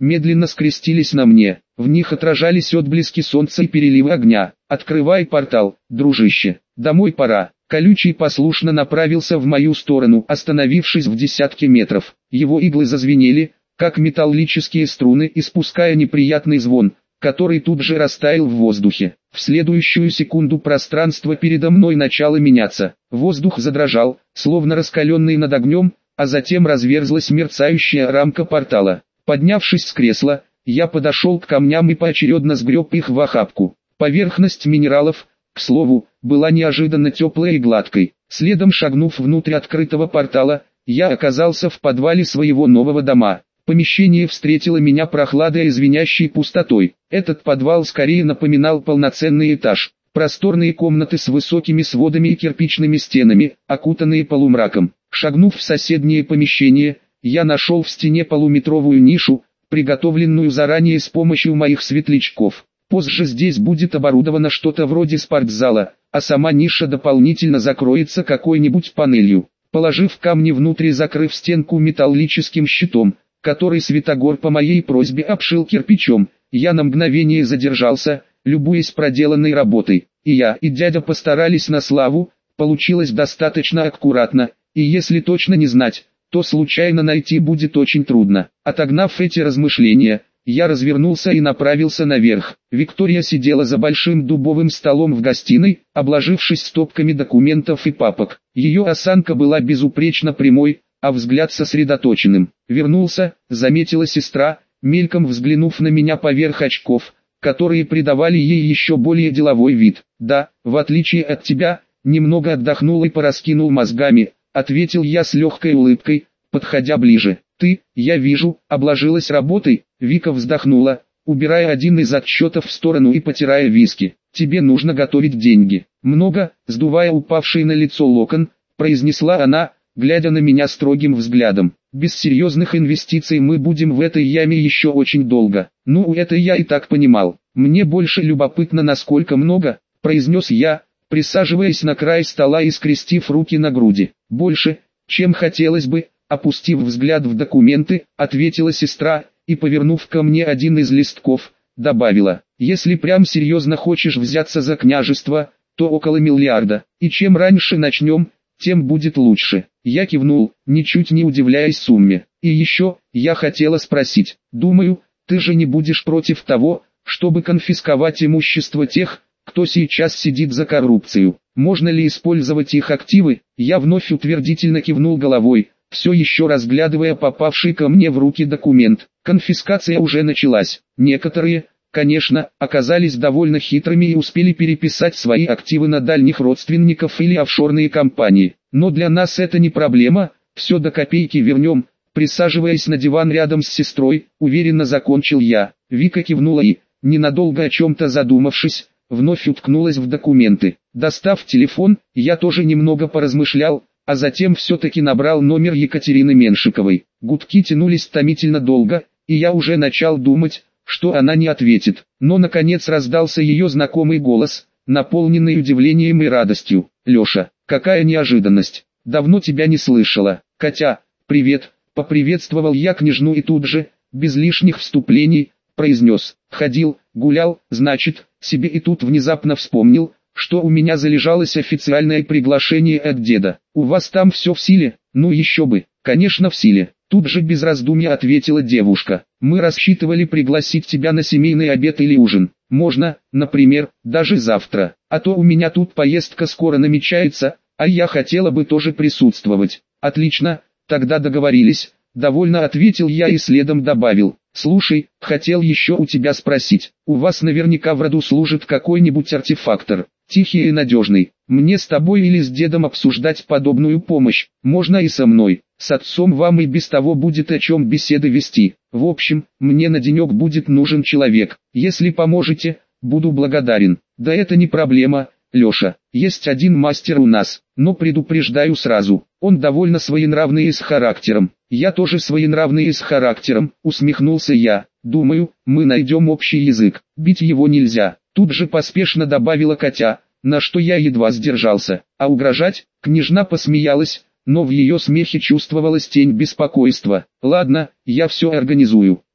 Speaker 1: медленно скрестились на мне. В них отражались отблески солнца и переливы огня. «Открывай портал, дружище, домой пора». Колючий послушно направился в мою сторону, остановившись в десятке метров. Его иглы зазвенели, как металлические струны, испуская неприятный звон, который тут же растаял в воздухе. В следующую секунду пространство передо мной начало меняться. Воздух задрожал, словно раскаленный над огнем, а затем разверзлась мерцающая рамка портала. Поднявшись с кресла, я подошел к камням и поочередно сгреб их в охапку. Поверхность минералов, к слову, была неожиданно теплой и гладкой. Следом шагнув внутрь открытого портала, я оказался в подвале своего нового дома. Помещение встретило меня прохладой и звенящей пустотой. Этот подвал скорее напоминал полноценный этаж. Просторные комнаты с высокими сводами и кирпичными стенами, окутанные полумраком. Шагнув в соседнее помещение, я нашел в стене полуметровую нишу, приготовленную заранее с помощью моих светлячков. Позже здесь будет оборудовано что-то вроде спортзала, а сама ниша дополнительно закроется какой-нибудь панелью. Положив камни внутрь и закрыв стенку металлическим щитом, который Святогор по моей просьбе обшил кирпичом, я на мгновение задержался, любуясь проделанной работой. И я, и дядя постарались на славу, получилось достаточно аккуратно, и если точно не знать, то случайно найти будет очень трудно. Отогнав эти размышления, я развернулся и направился наверх. Виктория сидела за большим дубовым столом в гостиной, обложившись стопками документов и папок. Ее осанка была безупречно прямой, а взгляд сосредоточенным. «Вернулся», — заметила сестра, мельком взглянув на меня поверх очков, которые придавали ей еще более деловой вид. «Да, в отличие от тебя, немного отдохнул и пораскинул мозгами», — ответил я с легкой улыбкой, подходя ближе. «Ты, я вижу, обложилась работой», — Вика вздохнула, убирая один из отчетов в сторону и потирая виски. «Тебе нужно готовить деньги». «Много», — сдувая упавший на лицо локон, произнесла она, глядя на меня строгим взглядом. «Без серьезных инвестиций мы будем в этой яме еще очень долго». «Ну, это я и так понимал. Мне больше любопытно, насколько много», — произнес я, присаживаясь на край стола и скрестив руки на груди. «Больше, чем хотелось бы», — опустив взгляд в документы, ответила сестра, и, повернув ко мне один из листков, добавила: «Если прям серьезно хочешь взяться за княжество, то около миллиарда, и чем раньше начнем, тем будет лучше». Я кивнул, ничуть не удивляясь сумме. «И еще, я хотела спросить, думаю, ты же не будешь против того, чтобы конфисковать имущество тех, кто сейчас сидит за коррупцию? Можно ли использовать их активы?» Я вновь утвердительно кивнул головой, все еще разглядывая попавший ко мне в руки документ. Конфискация уже началась. Некоторые, конечно, оказались довольно хитрыми и успели переписать свои активы на дальних родственников или офшорные компании. Но для нас это не проблема, все до копейки вернем. Присаживаясь на диван рядом с сестрой, уверенно закончил я. Вика кивнула и, ненадолго о чем-то задумавшись, вновь уткнулась в документы. Достав телефон, я тоже немного поразмышлял, а затем все-таки набрал номер Екатерины Меншиковой. Гудки тянулись томительно долго, и я уже начал думать, что она не ответит. Но наконец раздался ее знакомый голос, наполненный удивлением и радостью. «Леша, какая неожиданность! Давно тебя не слышала. Катя, привет!» Поприветствовал я княжну и тут же, без лишних вступлений, произнес: «Ходил, гулял, значит, себе». И тут внезапно вспомнил, что у меня залежалось официальное приглашение от деда. «У вас там все в силе?» «Ну еще бы, конечно в силе», тут же без раздумья ответила девушка. «Мы рассчитывали пригласить тебя на семейный обед или ужин. Можно, например, даже завтра, а то у меня тут поездка скоро намечается, а я хотела бы тоже присутствовать». «Отлично, тогда договорились», — довольно ответил я и следом добавил: «Слушай, хотел еще у тебя спросить, у вас наверняка в роду служит какой-нибудь артефактор, тихий и надежный. Мне с тобой или с дедом обсуждать подобную помощь, можно и со мной, с отцом вам и без того будет о чем беседы вести. В общем, мне на денек будет нужен человек, если поможете, буду благодарен». «Да это не проблема, Леша, есть один мастер у нас, но предупреждаю сразу, он довольно своенравный и с характером». «Я тоже своенравный и с характером», усмехнулся я. «Думаю, мы найдем общий язык, бить его нельзя», тут же поспешно добавила Катя, на что я едва сдержался. «А угрожать?» Княжна посмеялась, но в ее смехе чувствовалась тень беспокойства. «Ладно, я все организую.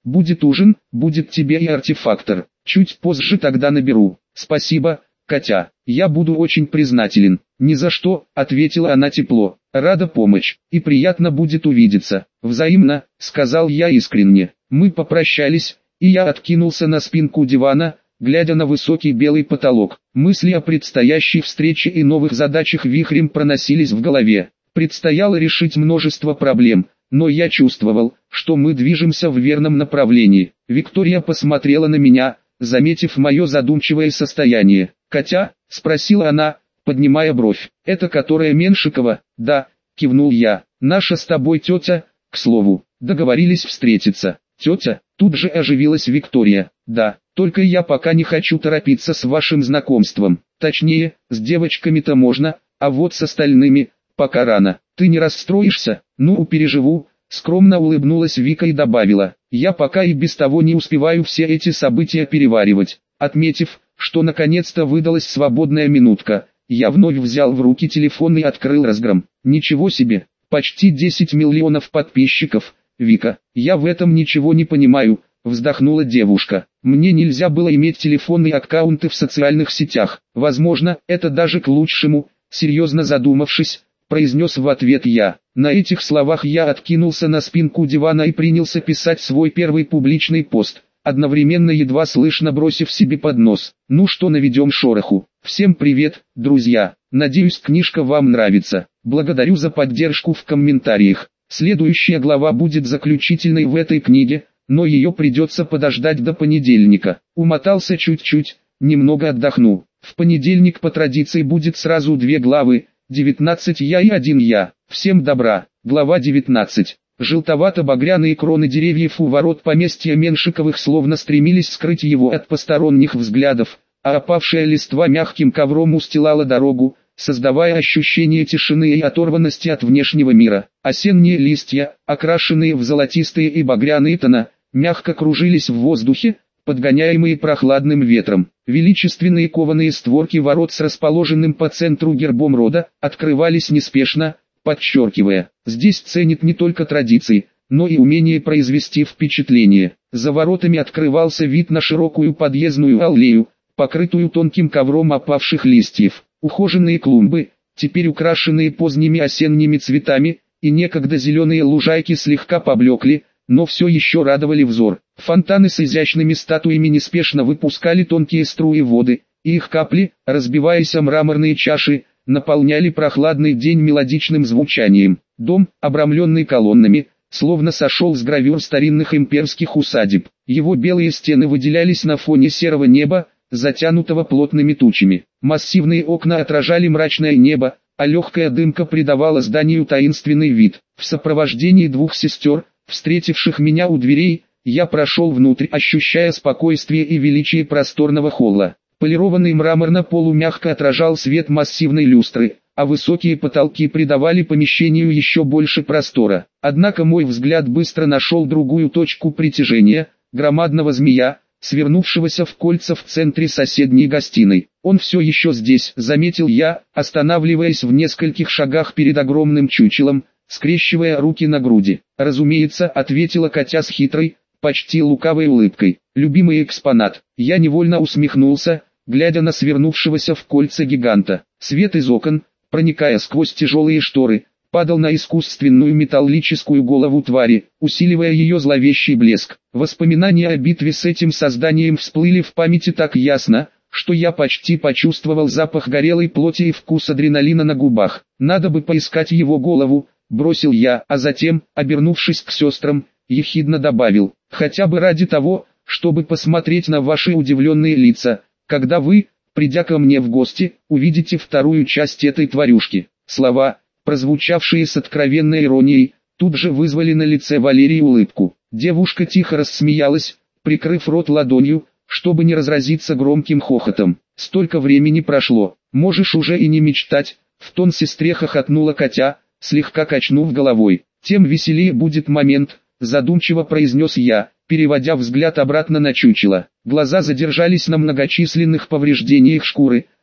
Speaker 1: Будет ужин, будет тебе и артефактор. Чуть позже тогда наберу. Спасибо, Катя, я буду очень признателен. Ни за что, ответила она тепло. Рада помочь, и приятно будет увидеться. Взаимно, сказал я искренне. Мы попрощались, и я откинулся на спинку дивана, глядя на высокий белый потолок. Мысли о предстоящей встрече и новых задачах вихрем проносились в голове. Предстояло решить множество проблем, но я чувствовал, что мы движемся в верном направлении. Виктория посмотрела на меня, заметив мое задумчивое состояние. «Катя?» – спросила она, поднимая бровь. «Это которая Меншикова?» «Да», – кивнул я. «Наша с тобой тетя, к слову, договорились встретиться». «Тетя?» – тут же оживилась Виктория. «Да, только я пока не хочу торопиться с вашим знакомством. Точнее, с девочками-то можно, а вот с остальными, пока рано. Ты не расстроишься?» «Ну, переживу», – скромно улыбнулась Вика и добавила. «Я пока и без того не успеваю все эти события переваривать». Отметив, что наконец-то выдалась свободная минутка, я вновь взял в руки телефон и открыл разгром. «Ничего себе, почти десять миллионов подписчиков, Вика, я в этом ничего не понимаю», – вздохнула девушка. «Мне нельзя было иметь телефонные аккаунты в социальных сетях. Возможно, это даже к лучшему», – серьезно задумавшись, произнес в ответ я. На этих словах я откинулся на спинку дивана и принялся писать свой первый публичный пост, одновременно едва слышно бросив себе под нос: «Ну что, наведем шороху». Всем привет, друзья, надеюсь, книжка вам нравится. Благодарю за поддержку в комментариях. Следующая глава будет заключительной в этой книге, но ее придется подождать до понедельника. Умотался чуть-чуть, немного отдохну. В понедельник по традиции будет сразу две главы, девятнадцать я и один я. Всем добра. Глава девятнадцать. Желтовато-багряные кроны деревьев у ворот поместья Меншиковых словно стремились скрыть его от посторонних взглядов, а опавшая листва мягким ковром устилала дорогу, создавая ощущение тишины и оторванности от внешнего мира. Осенние листья, окрашенные в золотистые и багряные тона, мягко кружились в воздухе, подгоняемые прохладным ветром. Величественные кованые створки ворот с расположенным по центру гербом рода открывались неспешно, подчеркивая: здесь ценят не только традиции, но и умение произвести впечатление. За воротами открывался вид на широкую подъездную аллею, покрытую тонким ковром опавших листьев. Ухоженные клумбы, теперь украшенные поздними осенними цветами, и некогда зеленые лужайки слегка поблекли, но все еще радовали взор. Фонтаны с изящными статуями неспешно выпускали тонкие струи воды, и их капли, разбиваясь о мраморные чаши, наполняли прохладный день мелодичным звучанием. Дом, обрамленный колоннами, словно сошел с гравюр старинных имперских усадеб. Его белые стены выделялись на фоне серого неба, затянутого плотными тучами. Массивные окна отражали мрачное небо, а легкая дымка придавала зданию таинственный вид. В сопровождении двух сестер, встретивших меня у дверей, я прошел внутрь, ощущая спокойствие и величие просторного холла. Полированный мрамор на полу мягко отражал свет массивной люстры, а высокие потолки придавали помещению еще больше простора. Однако мой взгляд быстро нашел другую точку притяжения – громадного змея, свернувшегося в кольца в центре соседней гостиной. «Он все еще здесь», — заметил я, останавливаясь в нескольких шагах перед огромным чучелом, скрещивая руки на груди. «Разумеется», — ответила Катя с хитрой, почти лукавой улыбкой. «Любимый экспонат». Я невольно усмехнулся, глядя на свернувшегося в кольца гиганта. Свет из окон, проникая сквозь тяжелые шторы, падал на искусственную металлическую голову твари, усиливая ее зловещий блеск. Воспоминания о битве с этим созданием всплыли в памяти так ясно, что я почти почувствовал запах горелой плоти и вкус адреналина на губах. «Надо бы поискать его голову», — бросил я, а затем, обернувшись к сестрам, ехидно добавил: «хотя бы ради того, чтобы посмотреть на ваши удивленные лица, когда вы, придя ко мне в гости, увидите вторую часть этой тварюшки». Слова, прозвучавшие с откровенной иронией, тут же вызвали на лице Валерии улыбку. Девушка тихо рассмеялась, прикрыв рот ладонью, чтобы не разразиться громким хохотом. «Столько времени прошло, можешь уже и не мечтать», — в тон сестре хохотнула Катя, слегка качнув головой. «Тем веселее будет момент», — задумчиво произнес я, переводя взгляд обратно на чучело. Глаза задержались на многочисленных повреждениях шкуры,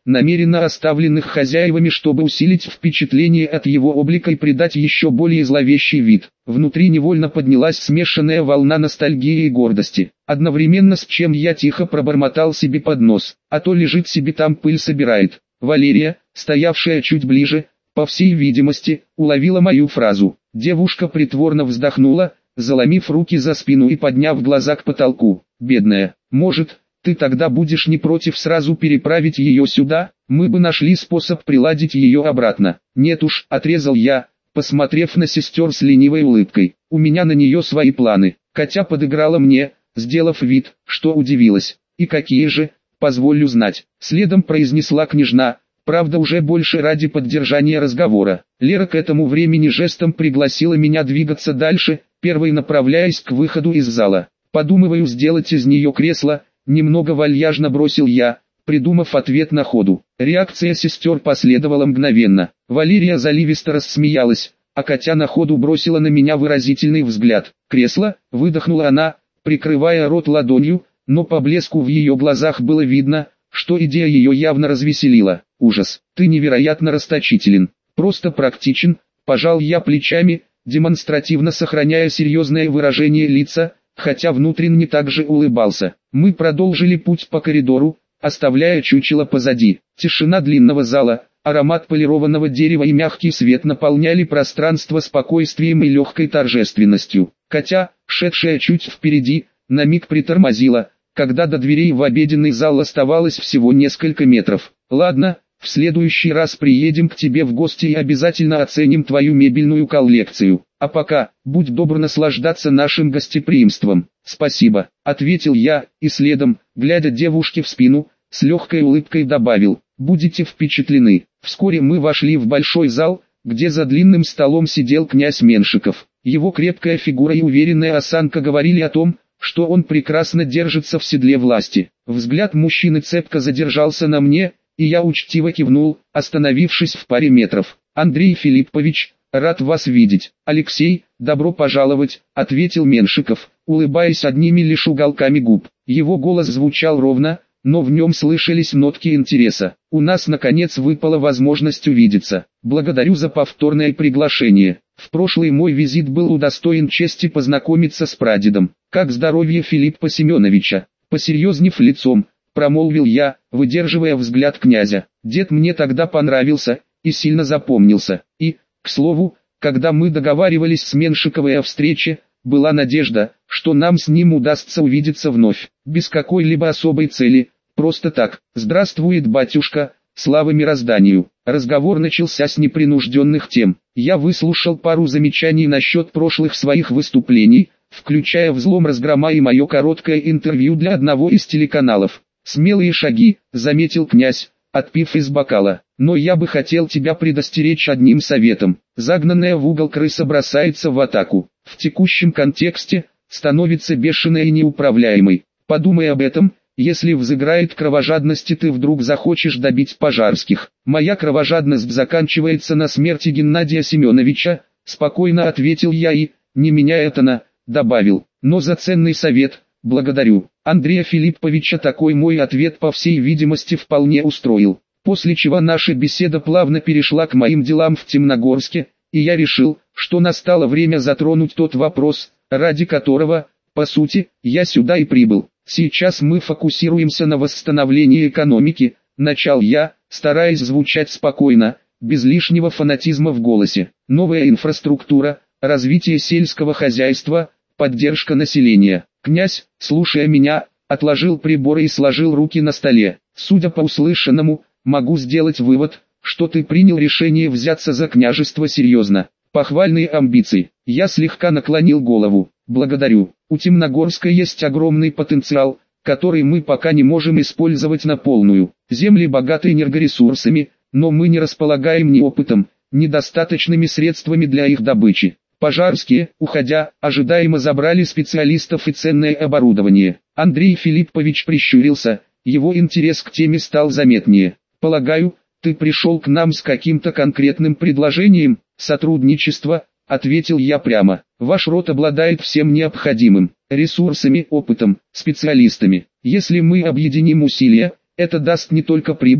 Speaker 1: намеренно оставленных хозяевами, чтобы усилить впечатление от его облика и придать еще более зловещий вид. Внутри невольно поднялась смешанная волна ностальгии и гордости, одновременно с чем я тихо пробормотал себе под нос: а то лежит себе там, пыль собирает. Валерия, стоявшая чуть ближе, по всей видимости, уловила мою фразу. Девушка притворно вздохнула, заломив руки за спину и подняв глаза к потолку. «Бедная, может, ты тогда будешь не против сразу переправить ее сюда? Мы бы нашли способ приладить ее обратно». «Нет уж», — отрезал я, посмотрев на сестер с ленивой улыбкой. «У меня на нее свои планы». Катя подыграла мне, сделав вид, что удивилась. «И какие же, позволю знать», — следом произнесла княжна, правда уже больше ради поддержания разговора. Лера к этому времени жестом пригласила меня двигаться дальше, первой направляясь к выходу из зала. «Подумываю сделать из нее кресло», — немного вальяжно бросил я, придумав ответ на ходу. Реакция сестер последовала мгновенно. Валерия заливисто рассмеялась, а Катя на ходу бросила на меня выразительный взгляд. «Кресло?» — выдохнула она, прикрывая рот ладонью, но по блеску в ее глазах было видно, что идея ее явно развеселила. «Ужас, ты невероятно расточителен, просто практичен», — пожал я плечами, демонстративно сохраняя серьезное выражение лица, хотя внутренне также улыбался. Мы продолжили путь по коридору, оставляя чучело позади. Тишина длинного зала, аромат полированного дерева и мягкий свет наполняли пространство спокойствием и легкой торжественностью. Катя, шедшая чуть впереди, на миг притормозила, когда до дверей в обеденный зал оставалось всего несколько метров. «Ладно, в следующий раз приедем к тебе в гости и обязательно оценим твою мебельную коллекцию. А пока, будь добр наслаждаться нашим гостеприимством». «Спасибо», — ответил я, и следом, глядя девушке в спину, с легкой улыбкой добавил: «Будете впечатлены». Вскоре мы вошли в большой зал, где за длинным столом сидел князь Меншиков. Его крепкая фигура и уверенная осанка говорили о том, что он прекрасно держится в седле власти. Взгляд мужчины цепко задержался на мне, и я учтиво кивнул, остановившись в паре метров. «Андрей Филиппович, рад вас видеть». «Алексей, добро пожаловать», — ответил Меншиков, улыбаясь одними лишь уголками губ. Его голос звучал ровно, но в нем слышались нотки интереса. «У нас наконец выпала возможность увидеться. Благодарю за повторное приглашение. В прошлый мой визит был удостоен чести познакомиться с прадедом. Как здоровье Филиппа Семеновича?» Посерьезнев лицом, промолвил я, выдерживая взгляд князя. «Дед мне тогда понравился и сильно запомнился. И, к слову, когда мы договаривались с Меншиковой о встрече, была надежда, что нам с ним удастся увидеться вновь, без какой-либо особой цели, просто так. Здравствует батюшка, слава мирозданию». Разговор начался с непринужденных тем. Я выслушал пару замечаний насчет прошлых своих выступлений, включая «Взлом разгрома» и мое короткое интервью для одного из телеканалов. «Смелые шаги», — заметил князь, отпив из бокала. «Но я бы хотел тебя предостеречь одним советом. Загнанная в угол крыса бросается в атаку. В текущем контексте становится бешеной и неуправляемой. Подумай об этом, если взыграет кровожадность и ты вдруг захочешь добить Пожарских». «Моя кровожадность заканчивается на смерти Геннадия Семеновича», — спокойно ответил я и, не меняя тона, добавил: «Но за ценный совет, благодарю». Андрея Филипповича такой мой ответ по всей видимости вполне устроил. После чего наша беседа плавно перешла к моим делам в Темногорске, и я решил, что настало время затронуть тот вопрос, ради которого, по сути, я сюда и прибыл. «Сейчас мы фокусируемся на восстановлении экономики», — начал я, стараясь звучать спокойно, без лишнего фанатизма в голосе. «Новая инфраструктура, развитие сельского хозяйства, поддержка населения». Князь, слушая меня, отложил приборы и сложил руки на столе. «Судя по услышанному, могу сделать вывод, что ты принял решение взяться за княжество серьезно. Похвальные амбиции». Я слегка наклонил голову. «Благодарю. У Темногорска есть огромный потенциал, который мы пока не можем использовать на полную. Земли богаты энергоресурсами, но мы не располагаем ни опытом, ни достаточными средствами для их добычи. Пожарские, уходя, ожидаемо забрали специалистов и ценное оборудование». Андрей Филиппович прищурился, его интерес к теме стал заметнее. «Полагаю, ты пришел к нам с каким-то конкретным предложением?» «Сотрудничество», — ответил я прямо. «Ваш род обладает всем необходимым: ресурсами, опытом, специалистами. Если мы объединим усилия, это даст не только прибыль,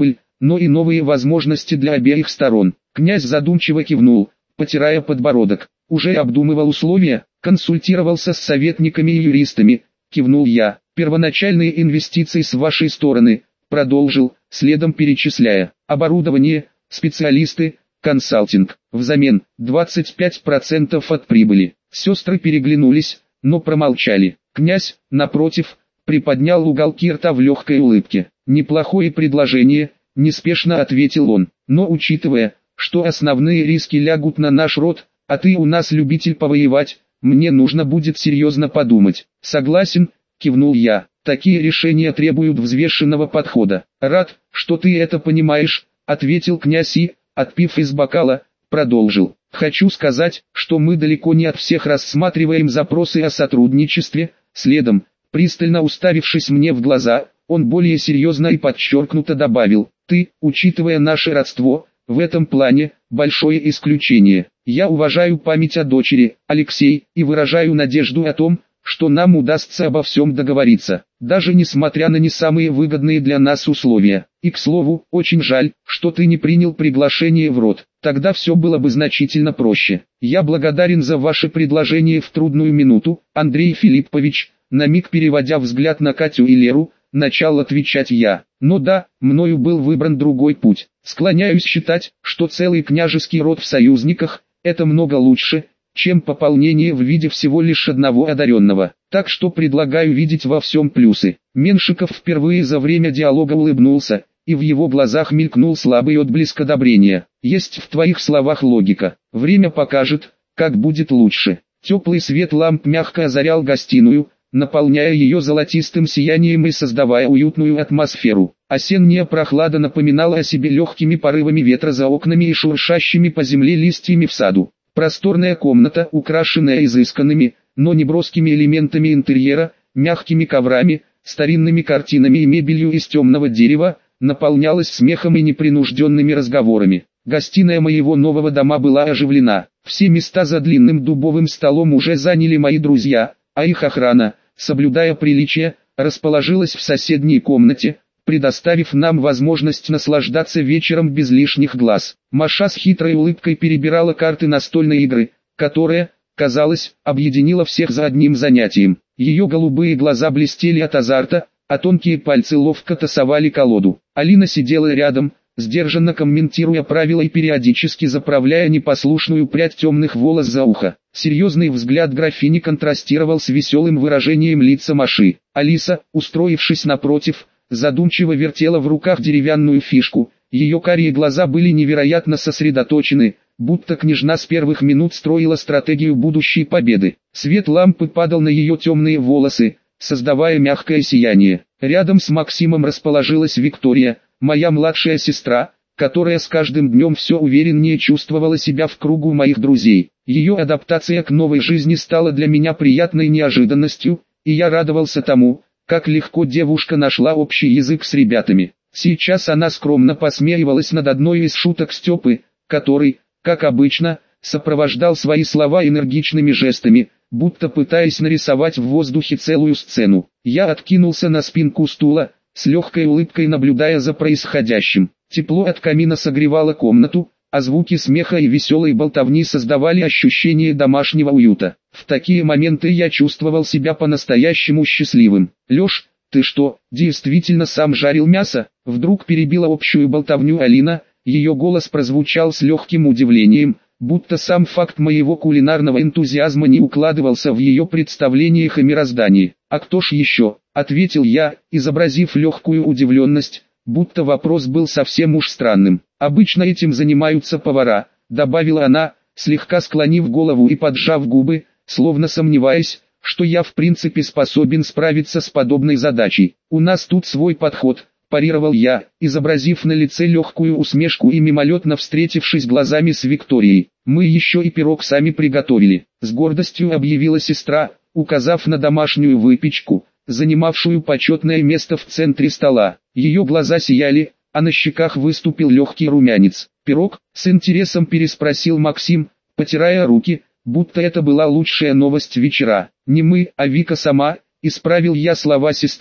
Speaker 1: но и новые возможности для обеих сторон. Князь задумчиво кивнул, потирая подбородок. Уже обдумывал условия, консультировался с советниками и юристами, кивнул я. Первоначальные инвестиции с вашей стороны, продолжил, следом перечисляя. Оборудование, специалисты, консалтинг. Взамен двадцать пять процентов от прибыли. Сестры переглянулись, но промолчали. Князь, напротив, приподнял уголки рта в легкой улыбке. «Неплохое предложение», — неспешно ответил он. «Но учитывая, что основные риски лягут на наш род, а ты у нас любитель повоевать, мне нужно будет серьезно подумать». «Согласен», — кивнул я. «Такие решения требуют взвешенного подхода». «Рад, что ты это понимаешь», — ответил князь и, отпив из бокала, продолжил. «Хочу сказать, что мы далеко не от всех рассматриваем запросы о сотрудничестве». Следом, пристально уставившись мне в глаза, он более серьезно и подчеркнуто добавил: «Ты, учитывая наше родство, в этом плане, большое исключение. Я уважаю память о дочери, Алексей, и выражаю надежду о том, что нам удастся обо всем договориться, даже несмотря на не самые выгодные для нас условия. И к слову, очень жаль, что ты не принял приглашение в род, тогда все было бы значительно проще. Я благодарен за ваше предложение в трудную минуту, Андрей Филиппович», на миг переводя взгляд на Катю и Леру, начал отвечать я. «Но да, мною был выбран другой путь. Склоняюсь считать, что целый княжеский род в союзниках – это много лучше, чем пополнение в виде всего лишь одного одаренного. Так что предлагаю видеть во всем плюсы». Меншиков впервые за время диалога улыбнулся, и в его глазах мелькнул слабый отблеск одобрения. «Есть в твоих словах логика. Время покажет, как будет лучше». Теплый свет ламп мягко озарял гостиную, наполняя ее золотистым сиянием и создавая уютную атмосферу. Осенняя прохлада напоминала о себе легкими порывами ветра за окнами и шуршащими по земле листьями в саду. Просторная комната, украшенная изысканными, но не броскими элементами интерьера, мягкими коврами, старинными картинами и мебелью из темного дерева, наполнялась смехом и непринужденными разговорами. Гостиная моего нового дома была оживлена. Все места за длинным дубовым столом уже заняли мои друзья, а их охрана, соблюдая приличия, расположилась в соседней комнате, предоставив нам возможность наслаждаться вечером без лишних глаз. Маша с хитрой улыбкой перебирала карты настольной игры, которая, казалось, объединила всех за одним занятием. Ее голубые глаза блестели от азарта, а тонкие пальцы ловко тасовали колоду. Алина сидела рядом, сдержанно комментируя правила и периодически заправляя непослушную прядь темных волос за ухо. Серьезный взгляд графини контрастировал с веселым выражением лица Маши. Алиса, устроившись напротив, задумчиво вертела в руках деревянную фишку. Ее карие глаза были невероятно сосредоточены, будто княжна с первых минут строила стратегию будущей победы. Свет лампы падал на ее темные волосы, создавая мягкое сияние. Рядом с Максимом расположилась Виктория, моя младшая сестра, которая с каждым днем все увереннее чувствовала себя в кругу моих друзей. Ее адаптация к новой жизни стала для меня приятной неожиданностью, и я радовался тому, как легко девушка нашла общий язык с ребятами. Сейчас она скромно посмеивалась над одной из шуток Степы, который, как обычно, сопровождал свои слова энергичными жестами, будто пытаясь нарисовать в воздухе целую сцену. Я откинулся на спинку стула, с легкой улыбкой наблюдая за происходящим. Тепло от камина согревало комнату, а звуки смеха и веселой болтовни создавали ощущение домашнего уюта. В такие моменты я чувствовал себя по-настоящему счастливым. «Леш, ты что, действительно сам жарил мясо?» Вдруг перебила общую болтовню Алина, ее голос прозвучал с легким удивлением, будто сам факт моего кулинарного энтузиазма не укладывался в ее представлениях о мироздании. «А кто ж еще?» — ответил я, изобразив легкую удивленность, будто вопрос был совсем уж странным. «Обычно этим занимаются повара», — добавила она, слегка склонив голову и поджав губы, словно сомневаясь, что я в принципе способен справиться с подобной задачей. «У нас тут свой подход», — парировал я, изобразив на лице легкую усмешку и мимолетно встретившись глазами с Викторией. «Мы еще и пирог сами приготовили», — с гордостью объявила сестра, указав на домашнюю выпечку, занимавшую почетное место в центре стола. Ее глаза сияли, а на щеках выступил легкий румянец. «Пирог?» — с интересом переспросил Максим, потирая руки, будто это была лучшая новость вечера. «Не мы, а Вика сама», — исправил я слова сестры,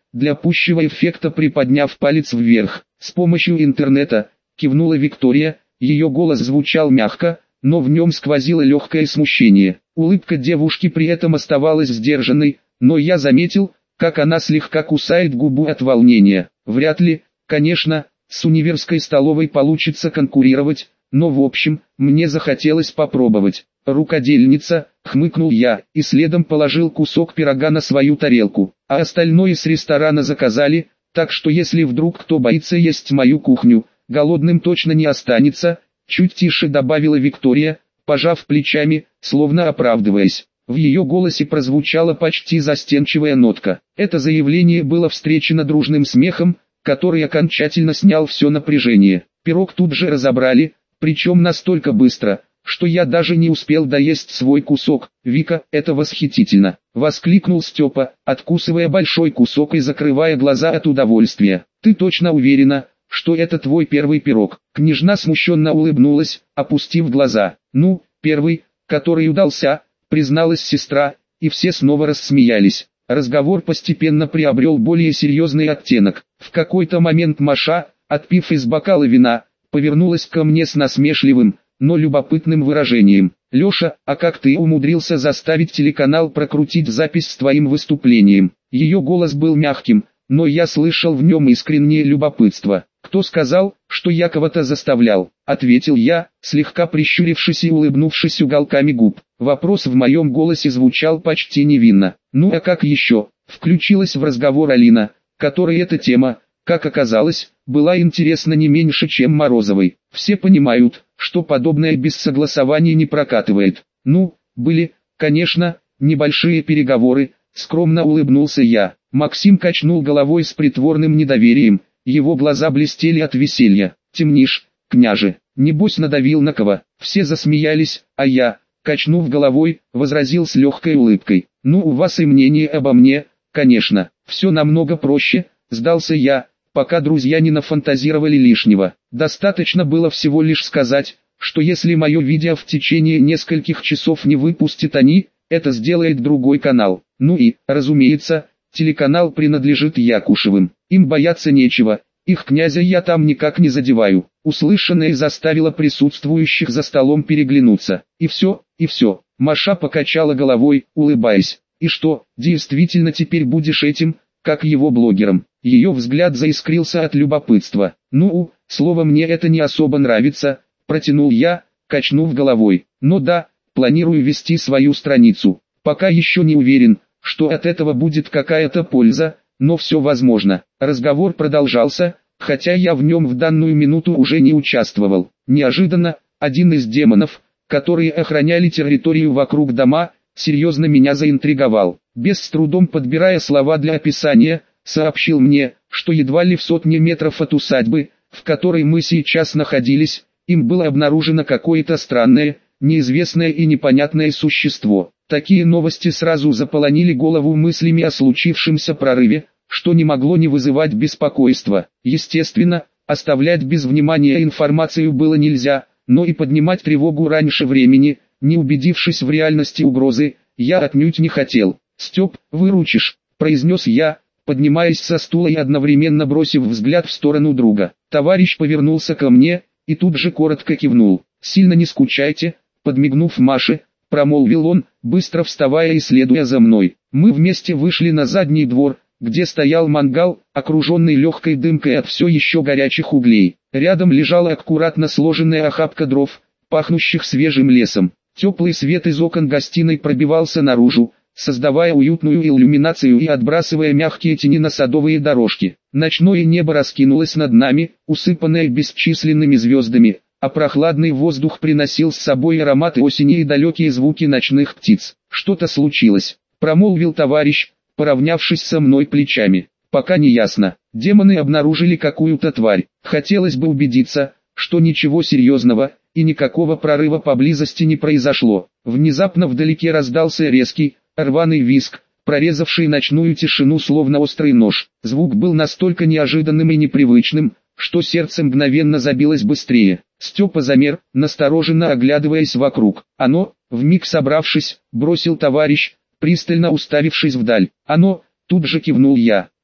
Speaker 1: для пущего эффекта приподняв палец вверх. С помощью интернета, кивнула Виктория, ее голос звучал мягко, но в нем сквозило легкое смущение. Улыбка девушки при этом оставалась сдержанной, но я заметил, как она слегка кусает губу от волнения. Вряд ли, конечно, с универской столовой получится конкурировать, но в общем, мне захотелось попробовать. «Рукодельница», — хмыкнул я, и следом положил кусок пирога на свою тарелку, а остальное с ресторана заказали, так что если вдруг кто боится есть мою кухню, голодным точно не останется, чуть тише добавила Виктория, пожав плечами, словно оправдываясь. В ее голосе прозвучала почти застенчивая нотка. Это заявление было встречено дружным смехом, который окончательно снял все напряжение. Пирог тут же разобрали, причем настолько быстро, что я даже не успел доесть свой кусок. «Вика, это восхитительно!» — воскликнул Степа, откусывая большой кусок и закрывая глаза от удовольствия. «Ты точно уверена, что это твой первый пирог?» Княжна смущенно улыбнулась, опустив глаза. «Ну, первый, который удался», — призналась сестра, и все снова рассмеялись. Разговор постепенно приобрел более серьезный оттенок. В какой-то момент Маша, отпив из бокала вина, повернулась ко мне с насмешливым, но любопытным выражением. «Леша, а как ты умудрился заставить телеканал прокрутить запись с твоим выступлением?» Ее голос был мягким, но я слышал в нем искреннее любопытство. «Кто сказал, что я кого-то заставлял?» — ответил я, слегка прищурившись и улыбнувшись уголками губ. Вопрос в моем голосе звучал почти невинно. «Ну а как еще?» — включилась в разговор Алина, которой эта тема, как оказалось, была интересна не меньше, чем Морозовой. «Все понимают, что подобное без согласования не прокатывает». «Ну, были, конечно, небольшие переговоры», — скромно улыбнулся я. Максим качнул головой с притворным недоверием, его глаза блестели от веселья. «Темнишь, княже, небось надавил на кого?» Все засмеялись, а я, качнув головой, возразил с легкой улыбкой. «Ну у вас и мнение обо мне, конечно, все намного проще», — сдался я, пока друзья не нафантазировали лишнего. Достаточно было всего лишь сказать, что если мое видео в течение нескольких часов не выпустят они, это сделает другой канал. Ну и, разумеется, телеканал принадлежит Якушевым. Им бояться нечего, их князя я там никак не задеваю. Услышанное заставило присутствующих за столом переглянуться. И все, и все. Маша покачала головой, улыбаясь. «И что, действительно теперь будешь этим, как его блогером?» Ее взгляд заискрился от любопытства. «Ну, слово мне это не особо нравится», — протянул я, качнув головой. «Но да, планирую вести свою страницу. Пока еще не уверен, что от этого будет какая-то польза, но все возможно». Разговор продолжался, хотя я в нем в данную минуту уже не участвовал. Неожиданно, один из демонов, которые охраняли территорию вокруг дома, серьезно меня заинтриговал. Без с трудом подбирая слова для описания, сообщил мне, что едва ли в сотне метров от усадьбы, в которой мы сейчас находились, им было обнаружено какое-то странное, неизвестное и непонятное существо. Такие новости сразу заполонили голову мыслями о случившемся прорыве, что не могло не вызывать беспокойства. Естественно, оставлять без внимания информацию было нельзя, но и поднимать тревогу раньше времени, не убедившись в реальности угрозы, я отнюдь не хотел. «Степ, выручишь», — произнес я, поднимаясь со стула и одновременно бросив взгляд в сторону друга. Товарищ повернулся ко мне, и тут же коротко кивнул. «Сильно не скучайте», — подмигнув Маше, промолвил он, быстро вставая и следуя за мной. Мы вместе вышли на задний двор, где стоял мангал, окруженный легкой дымкой от все еще горячих углей. Рядом лежала аккуратно сложенная охапка дров, пахнущих свежим лесом. Теплый свет из окон гостиной пробивался наружу, создавая уютную иллюминацию и отбрасывая мягкие тени на садовые дорожки. Ночное небо раскинулось над нами, усыпанное бесчисленными звездами, а прохладный воздух приносил с собой ароматы осени и далекие звуки ночных птиц. «Что-то случилось», — промолвил товарищ, поравнявшись со мной плечами. «Пока не ясно. Демоны обнаружили какую-то тварь. Хотелось бы убедиться, что ничего серьезного, и никакого прорыва поблизости не произошло». Внезапно вдалеке раздался резкий, рваный визг, прорезавший ночную тишину словно острый нож. Звук был настолько неожиданным и непривычным, что сердце мгновенно забилось быстрее. Степа замер, настороженно оглядываясь вокруг. «Оно», вмиг собравшись, бросил товарищ, пристально уставившись вдаль. «Оно», тут же кивнул я.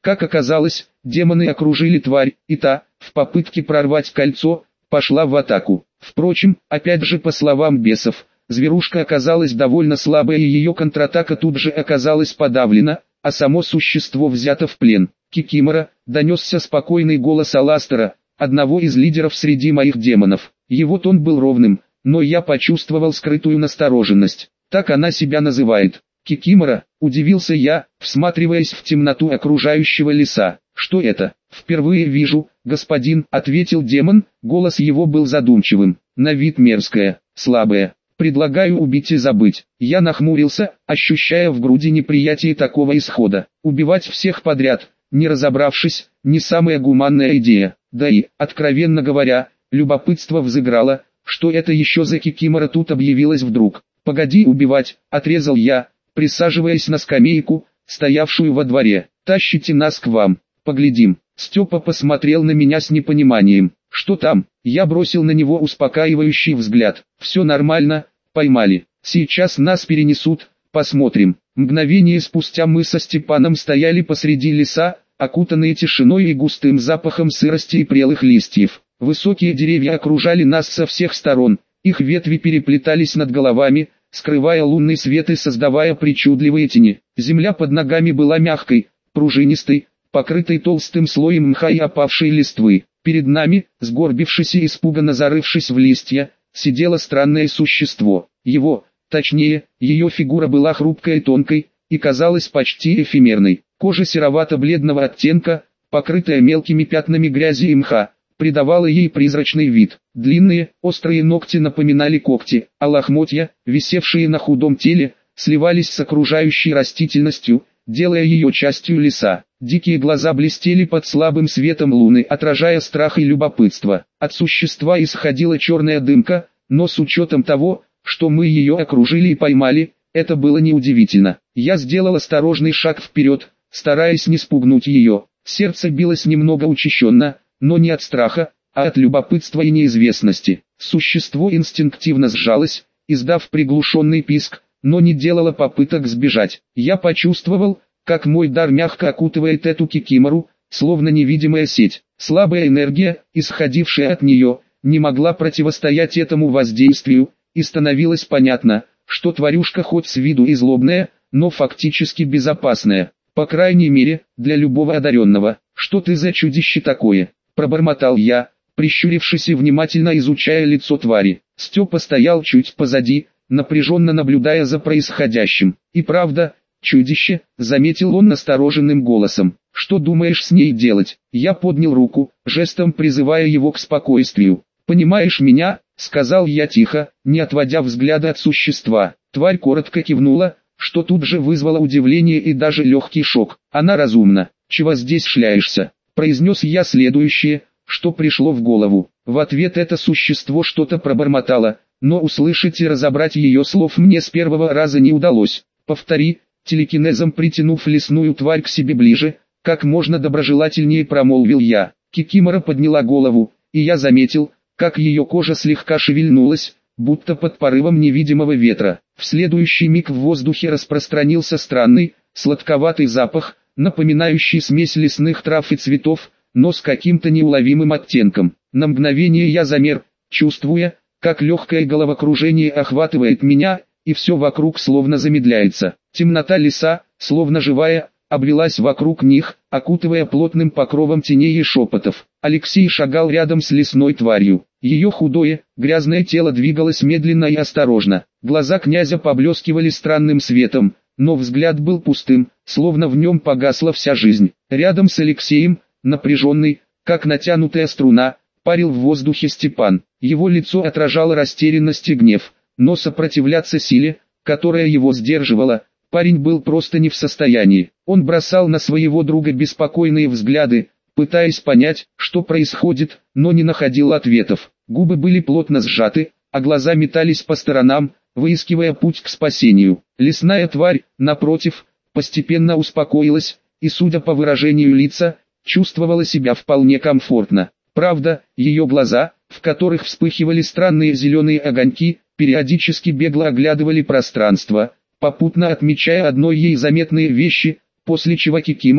Speaker 1: Как оказалось, демоны окружили тварь, и та, в попытке прорвать кольцо, пошла в атаку. Впрочем, опять же по словам бесов, зверушка оказалась довольно слабой и ее контратака тут же оказалась подавлена, а само существо взято в плен. «Кикимора», — донесся спокойный голос Аластера, одного из лидеров среди моих демонов. Его тон был ровным, но я почувствовал скрытую настороженность. Так она себя называет. «Кикимора», — удивился я, всматриваясь в темноту окружающего леса. «Что это?» «Впервые вижу, господин», — ответил демон, голос его был задумчивым. «На вид мерзкая, слабая. Предлагаю убить и забыть». Я нахмурился, ощущая в груди неприятие такого исхода. Убивать всех подряд, не разобравшись, не самая гуманная идея. Да и, откровенно говоря, любопытство взыграло, что это еще за кикимора тут объявилась вдруг. «Погоди убивать», — отрезал я, присаживаясь на скамейку, стоявшую во дворе. «Тащите нас к вам, поглядим». Степа посмотрел на меня с непониманием. «Что там?» Я бросил на него успокаивающий взгляд. «Все нормально, поймали. Сейчас нас перенесут, посмотрим». Мгновение спустя мы со Степаном стояли посреди леса, окутанные тишиной и густым запахом сырости и прелых листьев. Высокие деревья окружали нас со всех сторон, их ветви переплетались над головами, скрывая лунный свет и создавая причудливые тени. Земля под ногами была мягкой, пружинистой, покрытой толстым слоем мха и опавшей листвы. Перед нами, сгорбившись и испуганно зарывшись в листья, сидело странное существо. Его, точнее, ее фигура была хрупкой и тонкой, и казалась почти эфемерной. Кожа серовато-бледного оттенка, покрытая мелкими пятнами грязи и мха, придавала ей призрачный вид. Длинные, острые ногти напоминали когти, а лохмотья, висевшие на худом теле, сливались с окружающей растительностью, делая ее частью леса. Дикие глаза блестели под слабым светом луны, отражая страх и любопытство. От существа исходила черная дымка, но с учетом того, что мы ее окружили и поймали, это было неудивительно. Я сделал осторожный шаг вперед, стараясь не спугнуть ее. Сердце билось немного учащенно, но не от страха, а от любопытства и неизвестности. Существо инстинктивно сжалось, издав приглушенный писк, но не делало попыток сбежать. Я почувствовал, как мой дар мягко окутывает эту кикимору, словно невидимая сеть. Слабая энергия, исходившая от нее, не могла противостоять этому воздействию, и становилось понятно, что тварюшка хоть с виду и злобная, но фактически безопасная. По крайней мере, для любого одаренного. «Что ты за чудище такое?» – пробормотал я, прищурившись и внимательно изучая лицо твари. Степа стоял чуть позади, напряженно наблюдая за происходящим. «И правда, чудище», — заметил он настороженным голосом. «Что думаешь с ней делать?» Я поднял руку, жестом призывая его к спокойствию. «Понимаешь меня?» — сказал я тихо, не отводя взгляда от существа. Тварь коротко кивнула, что тут же вызвало удивление и даже легкий шок. «Она разумна. Чего здесь шляешься?» — произнес я следующее, что пришло в голову. В ответ это существо что-то пробормотало, но услышать и разобрать ее слов мне с первого раза не удалось. «Повтори», телекинезом притянув лесную тварь к себе ближе, как можно доброжелательнее промолвил я. Кикимора подняла голову, и я заметил, как ее кожа слегка шевельнулась, будто под порывом невидимого ветра. В следующий миг в воздухе распространился странный, сладковатый запах, напоминающий смесь лесных трав и цветов, но с каким-то неуловимым оттенком. На мгновение я замер, чувствуя, как легкое головокружение охватывает меня, и все вокруг словно замедляется. Темнота леса, словно живая, обвелась вокруг них, окутывая плотным покровом теней и шепотов. Алексей шагал рядом с лесной тварью. Ее худое, грязное тело двигалось медленно и осторожно. Глаза князя поблескивали странным светом, но взгляд был пустым, словно в нем погасла вся жизнь. Рядом с Алексеем, напряженный, как натянутая струна, парил в воздухе Степан. Его лицо отражало растерянность и гнев, но сопротивляться силе, которая его сдерживала, парень был просто не в состоянии. Он бросал на своего друга беспокойные взгляды, пытаясь понять, что происходит, но не находил ответов. Губы были плотно сжаты, а глаза метались по сторонам, выискивая путь к спасению. Лесная тварь, напротив, постепенно успокоилась, и, судя по выражению лица, чувствовала себя вполне комфортно. Правда, ее глаза, в которых вспыхивали странные зеленые огоньки, периодически бегло оглядывали пространство, попутно отмечая одной ей заметные вещи, после чего кикимора,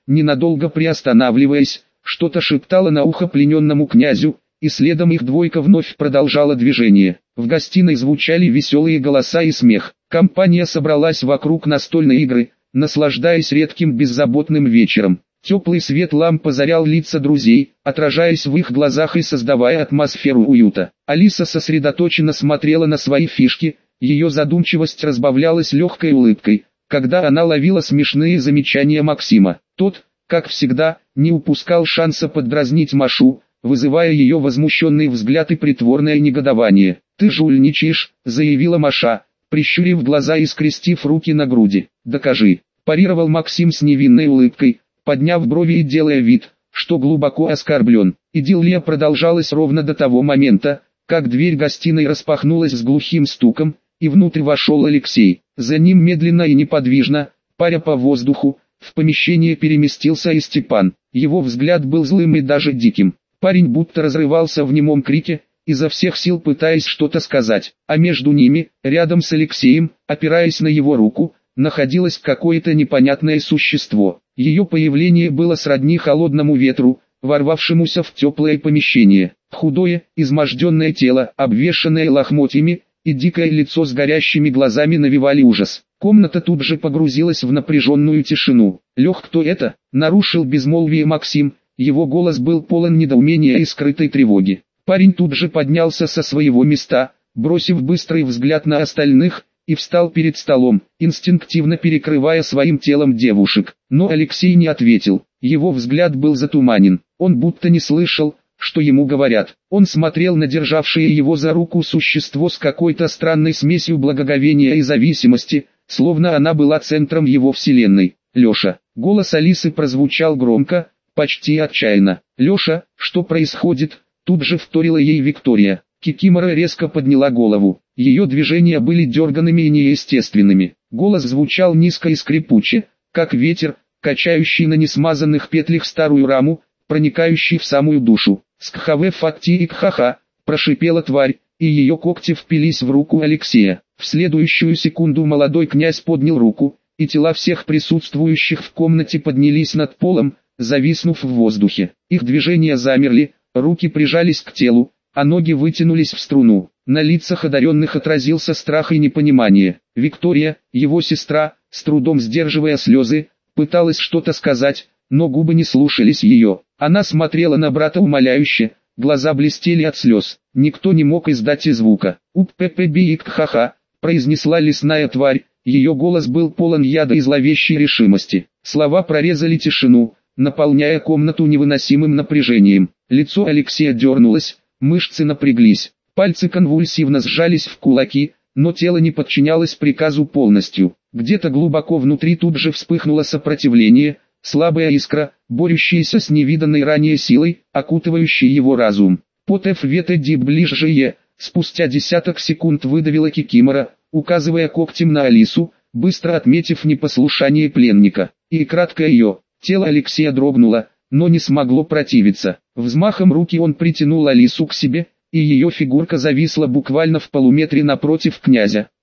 Speaker 1: ненадолго приостанавливаясь, что-то шептала на ухо плененному князю, и следом их двойка вновь продолжала движение. В гостиной звучали веселые голоса и смех. Компания собралась вокруг настольной игры, наслаждаясь редким беззаботным вечером. Теплый свет ламп озарял лица друзей, отражаясь в их глазах и создавая атмосферу уюта. Алиса сосредоточенно смотрела на свои фишки, ее задумчивость разбавлялась легкой улыбкой, когда она ловила смешные замечания Максима. Тот, как всегда, не упускал шанса поддразнить Машу, вызывая ее возмущенный взгляд и притворное негодование. «Ты жульничаешь», — заявила Маша, прищурив глаза и скрестив руки на груди. «Докажи», — парировал Максим с невинной улыбкой, подняв брови и делая вид, что глубоко оскорблен. Идиллия продолжалась ровно до того момента, как дверь гостиной распахнулась с глухим стуком, и внутрь вошел Алексей. За ним медленно и неподвижно, паря по воздуху, в помещение переместился и Степан. Его взгляд был злым и даже диким. Парень будто разрывался в немом крике, изо всех сил пытаясь что-то сказать, а между ними, рядом с Алексеем, опираясь на его руку, находилось какое-то непонятное существо. Ее появление было сродни холодному ветру, ворвавшемуся в теплое помещение. Худое, изможденное тело, обвешанное лохмотьями, и дикое лицо с горящими глазами навевали ужас. Комната тут же погрузилась в напряженную тишину. «Лех, кто это?» — нарушил безмолвие Максим, его голос был полон недоумения и скрытой тревоги. Парень тут же поднялся со своего места, бросив быстрый взгляд на остальных, и встал перед столом, инстинктивно перекрывая своим телом девушек. Но Алексей не ответил, его взгляд был затуманен, он будто не слышал, что ему говорят. Он смотрел на державшее его за руку существо с какой-то странной смесью благоговения и зависимости, словно она была центром его вселенной. «Леша!» Голос Алисы прозвучал громко, почти отчаянно. «Леша, что происходит?» Тут же вторила ей Виктория. Кикимора резко подняла голову. Ее движения были дерганными и неестественными. Голос звучал низко и скрипуче, как ветер, качающий на несмазанных петлях старую раму, проникающий в самую душу. «Скхаве факти и кхаха», прошипела тварь, и ее когти впились в руку Алексея. В следующую секунду молодой князь поднял руку, и тела всех присутствующих в комнате поднялись над полом, зависнув в воздухе. Их движения замерли, руки прижались к телу, а ноги вытянулись в струну. На лицах одаренных отразился страх и непонимание. Виктория, его сестра, с трудом сдерживая слезы, пыталась что-то сказать, но губы не слушались ее. Она смотрела на брата умоляюще, глаза блестели от слез. Никто не мог издать и звука. «Уп-пе-пе-би-ик-ха-ха», произнесла лесная тварь, ее голос был полон яда и зловещей решимости. Слова прорезали тишину, наполняя комнату невыносимым напряжением. Лицо Алексея дернулось, мышцы напряглись, пальцы конвульсивно сжались в кулаки, но тело не подчинялось приказу полностью. Где-то глубоко внутри тут же вспыхнуло сопротивление, слабая искра, борющаяся с невиданной ранее силой, окутывающей его разум. «Потеф ветеди ближе е», спустя десяток секунд выдавила Кикимора, указывая когтем на Алису, быстро отметив непослушание пленника. И кратко ее, тело Алексея дрогнуло, но не смогло противиться. Взмахом руки он притянул Алису к себе, и ее фигурка зависла буквально в полуметре напротив князя.